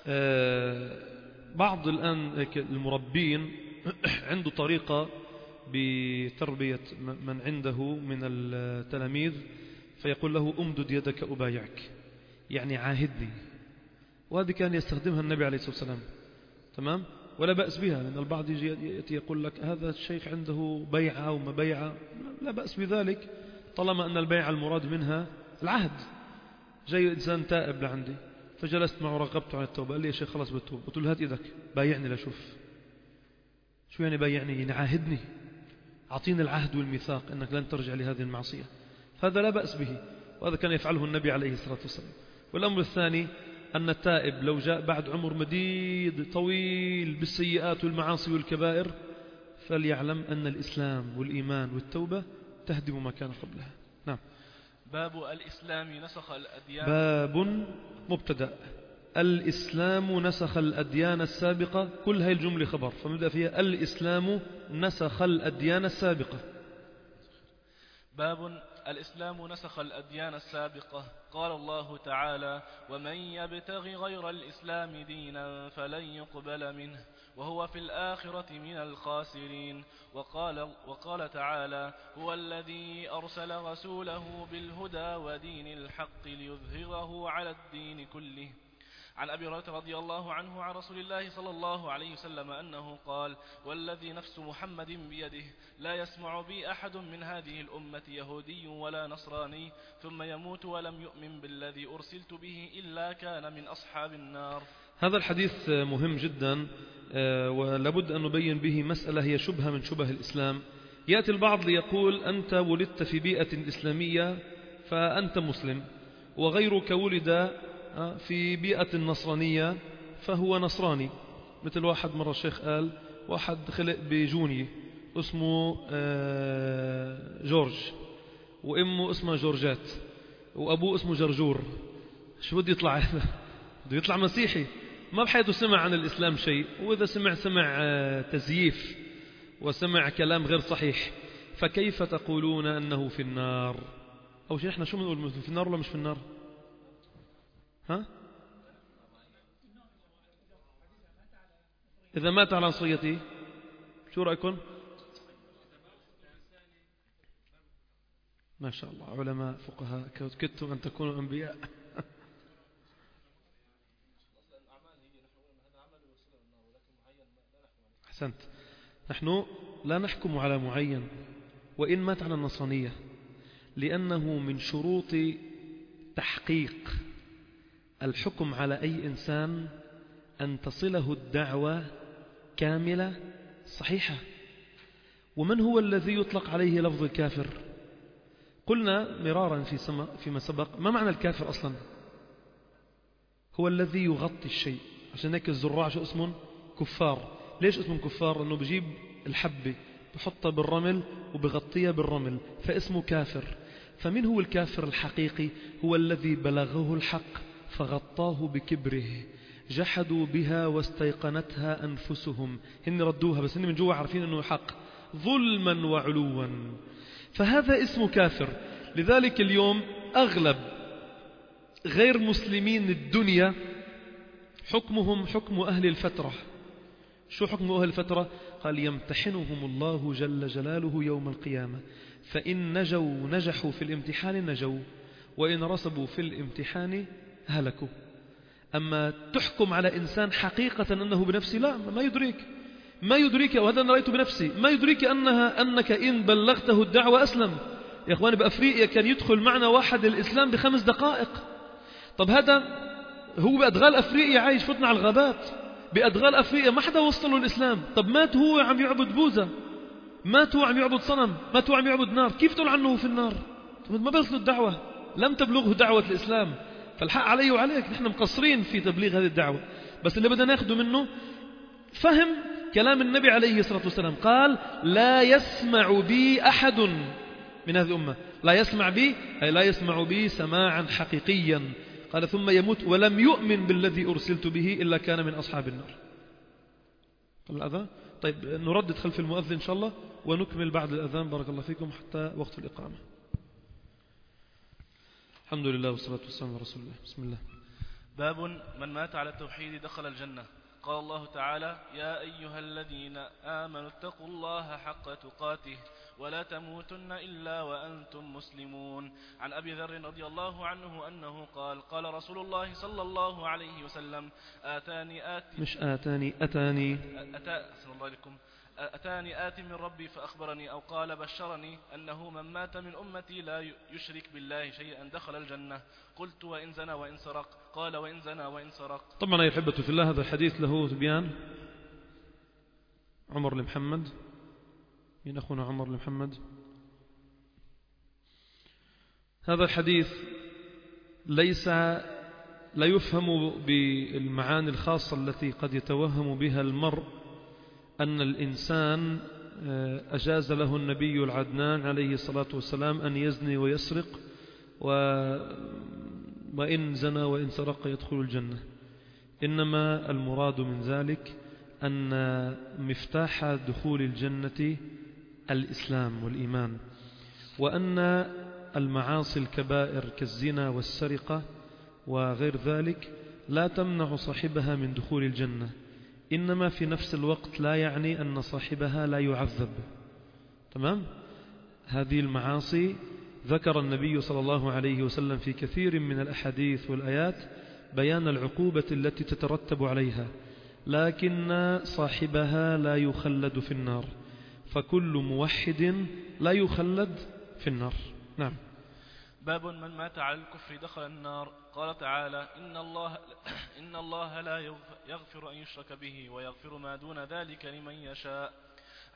بعض الآن المربين عنده طريقة بتربية من عنده من التلاميذ فيقول له أمدد يدك أبايعك، يعني عاهدني. وهذه كان يستخدمها النبي عليه الصلاة والسلام. تمام؟ ولا بأس بها، لأن البعض يأتي يقول لك هذا الشيخ عنده بيعة وما بيعة. لا بأس بذلك طالما أن البيعة المراد منها العهد. جاي إنسان تائب لعندي فجلست معه رغبته عن التوبة، قال لي يا شيخ خلاص بتوب. قلت له هات إيدك بايعني لشوف. شو يعني بايعني؟ يعني عاهدني، أعطيني العهد والميثاق أنك لن ترجع لهذه المعصية. فهذا لا بأس به، وهذا كان يفعله النبي عليه الصلاة والسلام. والأمر الثاني أن التائب لو جاء بعد عمر مديد طويل بالسيئات والمعاصي والكبائر فليعلم أن الإسلام والإيمان والتوبة تهدم ما كان قبلها. نعم. باب الإسلام نسخ الأديان. باب مبتدأ الإسلام نسخ الأديان السابقة. كل هاي الجملة خبر، فمبدأ فيها الإسلام نسخ الأديان السابقة. باب الإسلام نسخ الأديان السابقة. قال الله تعالى ومن يبتغي غير الإسلام دينا فلن يقبل منه وهو في الآخرة من الخاسرين. وقال تعالى هو الذي أرسل رسوله بالهدى ودين الحق ليظهره على الدين كله. عن أبي هريرة رضي الله عنه عن رسول الله صلى الله عليه وسلم أنه قال والذي نفس محمد بيده لا يسمع بي أحد من هذه الأمة يهودي ولا نصراني ثم يموت ولم يؤمن بالذي أرسلت به إلا كان من أصحاب النار. هذا الحديث مهم جدا، ولابد أن نبين به مسألة هي شبهة من شبه الإسلام. يأتي البعض ليقول أنت ولدت في بيئة إسلامية فأنت مسلم، وغيرك ولد في بيئة نصرانية فهو نصراني. مثل واحد مرة الشيخ قال واحد خلق بجوني اسمه جورج، وامه اسمها جورجات، وابوه اسمه جرجور، شو بده يطلع هذا؟ بده يطلع مسيحي، ما بحياته سمع عن الإسلام شيء، وإذا سمع تزييف وسمع كلام غير صحيح، فكيف تقولون أنه في النار؟ أو شيء، إحنا شو بنقول، في النار ولا مش في النار؟ ها؟ إذا مات على نصيته شو رأيكم؟ ما شاء الله، علماء فقهاء، كدتم أن تكونوا أنبياء. أحسنت. نحن لا نحكم على معين وإن مات على النصرانية، لأنه من شروط تحقيق الحكم على أي إنسان أن تصله الدعوة كاملة صحيحة. ومن هو الذي يطلق عليه لفظ الكافر؟ قلنا مرارا فيما سبق، ما معنى الكافر أصلا؟ هو الذي يغطي الشيء، عشان هيك الزراع شو اسمهم؟ كفار. ليش اسمهم كفار؟ لأنه بجيب الحبة بحطها بالرمل وبغطيها بالرمل، فاسمه كافر. فمن هو الكافر الحقيقي؟ هو الذي بلغه الحق فغطاه بكبره، جحدوا بها واستيقنتها أنفسهم، هن ردوها بس هن من جوا عارفين أنه حق، ظلما وعلوا، فهذا اسمه كافر. لذلك اليوم أغلب غير مسلمين الدنيا حكمهم حكم أهل الفترة. شو حكم أهل الفترة؟ قال يمتحنهم الله جل جلاله يوم القيامة، فإن نجوا نجحوا في الامتحان نجوا، وإن رسبوا في الامتحان هلكوا. أما تحكم على إنسان حقيقة أنه بنفسه، لا، ما يدريك، وهذا أنا رأيته بنفسي، ما يدريك أنك إن بلغته الدعوة أسلم. يا إخواني، بأفريقيا كان يدخل معنا واحد الإسلام ب5 دقائق. طب هذا هو بأدغال أفريقيا عايش، فتنا على الغابات بأدغال أفريقيا، ما حدا وصله الإسلام. طب مات هو عم يعبد بوذا، مات هو عم يعبد صنم، مات هو عم يعبد نار، كيف تقول عنه في النار؟ طب ما بلغ الدعوة، لم تبلغه دعوة الإسلام. فالحق علي وعليك، نحن مقصرين في تبليغ هذه الدعوة، بس اللي بدنا ناخده منه فهم كلام النبي عليه الصلاة والسلام. قال لا يسمع بي أحد من هذه الأمة، لا يسمع بي أي لا يسمع بي سماعا حقيقيا، قال ثم يموت ولم يؤمن بالذي أرسلت به إلا كان من أصحاب النار. قبل الأذان، طيب نردد خلف المؤذن إن شاء الله ونكمل بعد الأذان، بارك الله فيكم، حتى وقت الإقامة. الحمد لله والصلاة والسلام على رسول الله. بسم الله. باب من مات على التوحيد دخل الجنة. قال الله تعالى يا أيها الذين آمنوا اتقوا الله حق تقاته ولا تموتن إلا وأنتم مسلمون. عن أبي ذر رضي الله عنه أنه قال قال رسول الله صلى الله عليه وسلم أتاني آت من ربي فأخبرني أو قال بشرني أنه من مات من أمتي لا يشرك بالله شيئا دخل الجنة. قلت وإن زنى وإن سرق؟ قال وإن زنى وإن سرق. طبعا يا أحبة في الله، هذا الحديث له تبيان. عمر لمحمد، من أخونا عمر لمحمد. هذا الحديث لا يفهم بالمعاني الخاصة التي قد يتوهم بها المرء أن الإنسان أجاز له النبي العدنان عليه الصلاة والسلام أن يزني ويسرق، وإن زنى وإن سرق يدخل الجنة. إنما المراد من ذلك أن مفتاح دخول الجنة الإسلام والإيمان، وأن المعاصي الكبائر كالزنا والسرقة وغير ذلك لا تمنع صاحبها من دخول الجنة، إنما في نفس الوقت لا يعني أن صاحبها لا يعذب. تمام؟ هذه المعاصي ذكر النبي صلى الله عليه وسلم في كثير من الأحاديث والآيات بيان العقوبة التي تترتب عليها، لكن صاحبها لا يخلد في النار، فكل موحد لا يخلد في النار. نعم. باب من مات على الكفر دخل النار. قال تعالى إن الله لا يغفر أن يشرك به ويغفر ما دون ذلك لمن يشاء.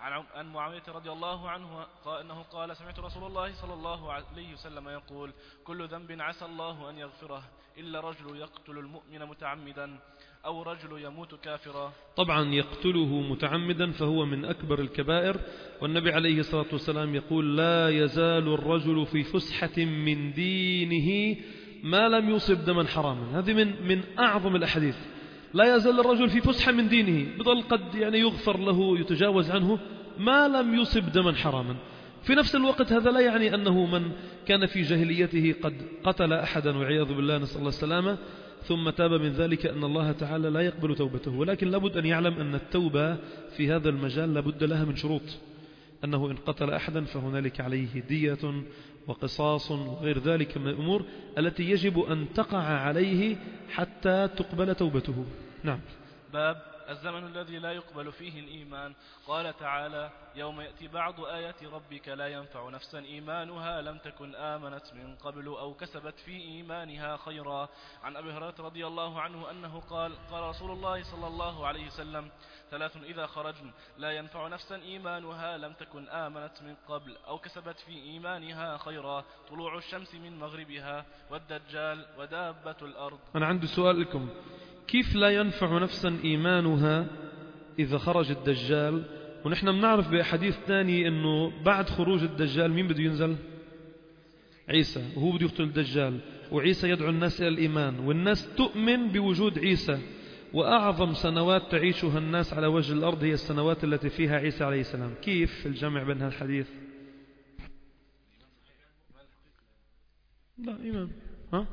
عن معاوية رضي الله عنه أنه قال سمعت رسول الله صلى الله عليه وسلم يقول كل ذنب عسى الله أن يغفره إلا رجل يقتل المؤمن متعمدا أو رجل يموت كافرا. طبعا يقتله متعمدا فهو من أكبر الكبائر، والنبي عليه الصلاة والسلام يقول لا يزال الرجل في فسحة من دينه ما لم يصب دما حراما. هذه من أعظم الأحاديث. لا يزال الرجل في فسحة من دينه، بضل قد يغفر له يتجاوز عنه ما لم يصب دما حراما. في نفس الوقت هذا لا يعني أنه من كان في جاهليته قد قتل أحدا والعياذ بالله نسأل الله السلامة ثم تاب من ذلك أن الله تعالى لا يقبل توبته، ولكن لابد أن يعلم أن التوبة في هذا المجال لابد لها من شروط، أنه إن قتل أحدا فهنالك عليه دية وقصاص وغير ذلك من الأمور التي يجب أن تقع عليه حتى تقبل توبته. نعم. باب الزمن الذي لا يقبل فيه الإيمان. قال تعالى يوم يأتي بعض آيات ربك لا ينفع نفسا إيمانها لم تكن آمنت من قبل أو كسبت في إيمانها خيرا. عن أبي هريرة رضي الله عنه أنه قال رسول الله صلى الله عليه وسلم ثلاث إذا خرجن لا ينفع نفسا إيمانها لم تكن آمنت من قبل أو كسبت في إيمانها خيرا طلوع الشمس من مغربها والدجال ودابة الأرض. أنا عندي سؤال لكم، كيف لا ينفع نفسا إيمانها إذا خرج الدجال؟ ونحن بنعرف بأحاديث ثانية أنه بعد خروج الدجال مين بده ينزل؟ عيسى، وهو بده يقتل الدجال، وعيسى يدعو الناس إلى الإيمان، والناس تؤمن بوجود عيسى، وأعظم سنوات تعيشها الناس على وجه الأرض هي السنوات التي فيها عيسى عليه السلام. كيف الجمع بين هالحديث؟ لا إيمان. ها؟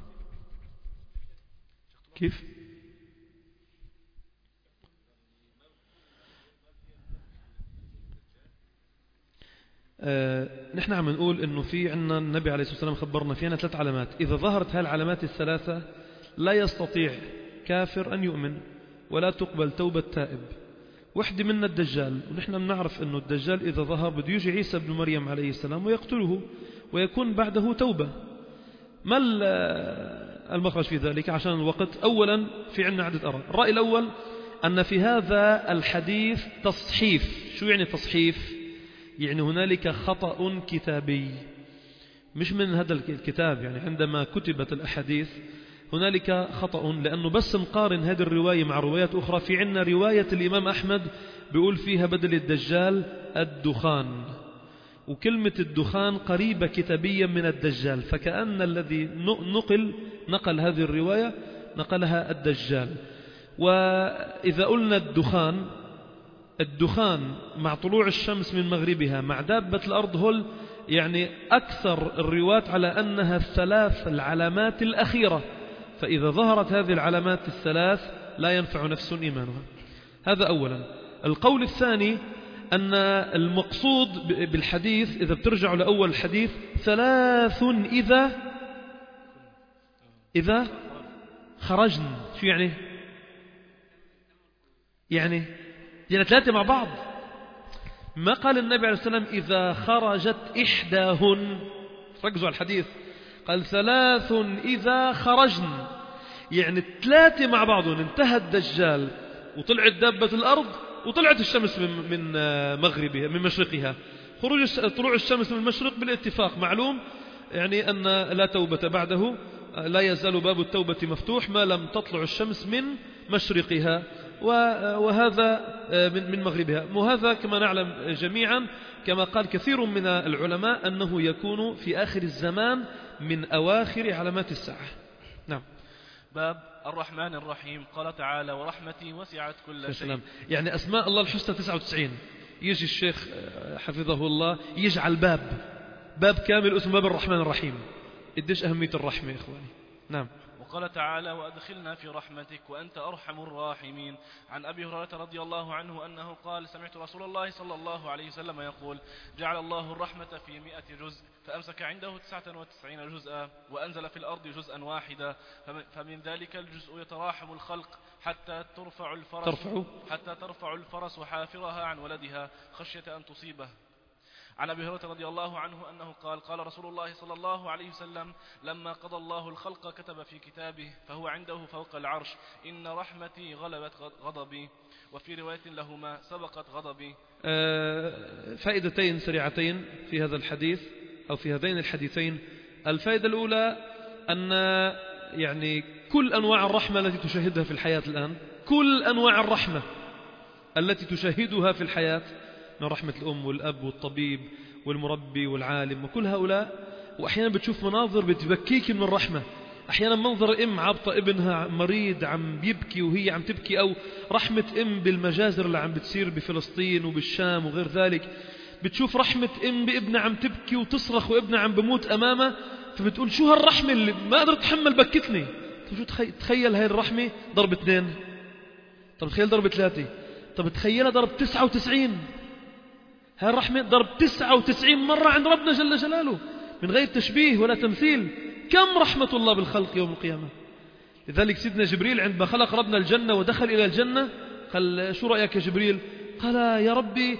كيف؟ نحن عم نقول انه في عنا النبي عليه الصلاة والسلام خبرنا في عنا 3 علامات، اذا ظهرت هالعلامات ال3 لا يستطيع كافر ان يؤمن ولا تقبل توبة تائب. وحدة منا الدجال، ونحن بنعرف انه الدجال اذا ظهر بده يجي عيسى بن مريم عليه السلام ويقتله ويكون بعده توبة. ما المخرج في ذلك عشان الوقت؟ اولا في عنا عدة آراء. الرأي الاول ان في هذا الحديث تصحيف. شو يعني تصحيف؟ يعني هنالك خطأ كتابي مش من هذا الكتاب، يعني عندما كتبت الأحاديث هنالك خطأ، لأنه بس نقارن هذه الرواية مع روايات أخرى. في عنا رواية الإمام أحمد بيقول فيها بدل الدجال الدخان، وكلمة الدخان قريبة كتابيا من الدجال، فكأن الذي نقل هذه الرواية نقلها الدجال. وإذا قلنا الدخان مع طلوع الشمس من مغربها مع دابة الأرض هل يعني أكثر الروايات على أنها 3 العلامات الأخيرة، فإذا ظهرت هذه العلامات ال3 لا ينفع نفس إيمانها. هذا أولا. القول الثاني أن المقصود بالحديث إذا بترجعوا لأول الحديث 3 إذا خرجن. شو يعني؟ يعني 3 مع بعض. ما قال النبي عليه السلام إذا خرجت إحداهن، ركزوا على الحديث، قال 3 إذا خرجن، يعني 3 مع بعضهم. انتهى الدجال وطلعت دابة الأرض وطلعت الشمس من مغربها من مشرقها. طلوع الشمس من المشرق بالاتفاق معلوم، يعني أن لا توبة بعده، لا يزال باب التوبة مفتوح ما لم تطلع الشمس من مشرقها وهذا من مغربها. وهذا كما نعلم جميعا كما قال كثير من العلماء أنه يكون في آخر الزمان من أواخر علامات الساعة. نعم. باب الرحمن الرحيم. قال تعالى ورحمتي وسعت كل شيء. يعني أسماء الله الحسنى 99. يجي الشيخ حفظه الله يجعل باب كامل اسمه باب الرحمن الرحيم. قديش أهمية الرحمة يا إخواني. نعم. وقال تعالى وأدخلنا في رحمتك وأنت أرحم الراحمين. عن أبي هريرة رضي الله عنه أنه قال سمعت رسول الله صلى الله عليه وسلم يقول جعل الله الرحمة في 100 جزء فأمسك عنده 99 جزءا وأنزل في الأرض جزءا واحدا فمن ذلك الجزء يتراحم الخلق حتى ترفع الفرس حافرها عن ولدها خشية أن تصيبه. عن أبي هريرة رضي الله عنه أنه قال رسول الله صلى الله عليه وسلم لما قضى الله الخلق كتب في كتابه فهو عنده فوق العرش إن رحمتي غلبت غضبي، وفي رواية لهما سبقت غضبي. فائدتين سريعتين في هذا الحديث أو في هذين الحديثين. الفائدة الأولى أن يعني كل أنواع الرحمة التي تشاهدها في الحياة الآن، كل أنواع الرحمة التي تشاهدها في الحياة من رحمة الأم والأب والطبيب والمربي والعالم وكل هؤلاء، وأحيانا بتشوف مناظر بتبكيك من الرحمة. أحيانا منظر أم عبطة ابنها مريض عم بيبكي وهي عم تبكي، أو رحمة أم بالمجازر اللي عم بتصير بفلسطين وبالشام وغير ذلك. بتشوف رحمة أم بابنها عم تبكي وتصرخ وابنها عم بموت أمامه، فبتقول شو هالرحمة اللي ما قدرت أتحمل بكتني. شو تخيل هاي الرحمة ضرب 2، طب تخيل ضرب 3، طب تخيلها ضرب 99. هاي الرحمة ضرب 99 مرة عند ربنا جل جلاله من غير تشبيه ولا تمثيل. كم رحمة الله بالخلق يوم القيامة. لذلك سيدنا جبريل عندما خلق ربنا الجنة ودخل إلى الجنة قال شو رأيك يا جبريل؟ قال يا ربي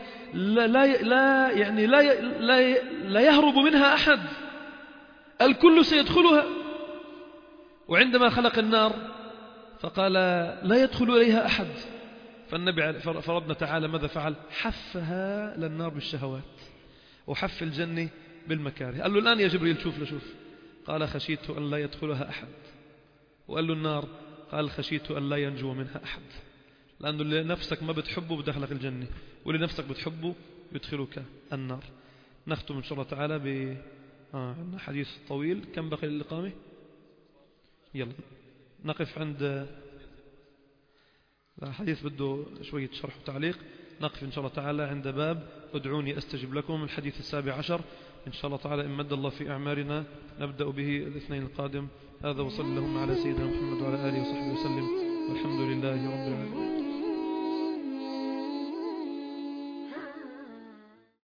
لا يهرب منها أحد، الكل سيدخلها. وعندما خلق النار فقال لا يدخل إليها أحد، فربنا تعالى ماذا فعل؟ حفها للنار بالشهوات وحف الجنة بالمكاره. قال له الآن يا جبريل شوف لشوف، قال خشيت أن لا يدخلها أحد. وقال له النار، قال خشيت أن لا ينجو منها أحد، لأنه اللي نفسك ما بتحبه بدخلك الجنة، واللي نفسك بتحبه بيدخلك النار. نختم إن شاء الله تعالى عندنا حديث طويل. كم بقي للإقامة؟ يلا نقف عند حديث بده شوية شرح وتعليق. نقف إن شاء الله تعالى عند باب ادعوني أستجب لكم، الحديث 17 إن شاء الله تعالى. إن مد الله في أعمارنا نبدأ به الاثنين القادم. هذا وصلى اللهم على سيدنا محمد وعلى آله وصحبه وسلم، والحمد لله رب العالمين.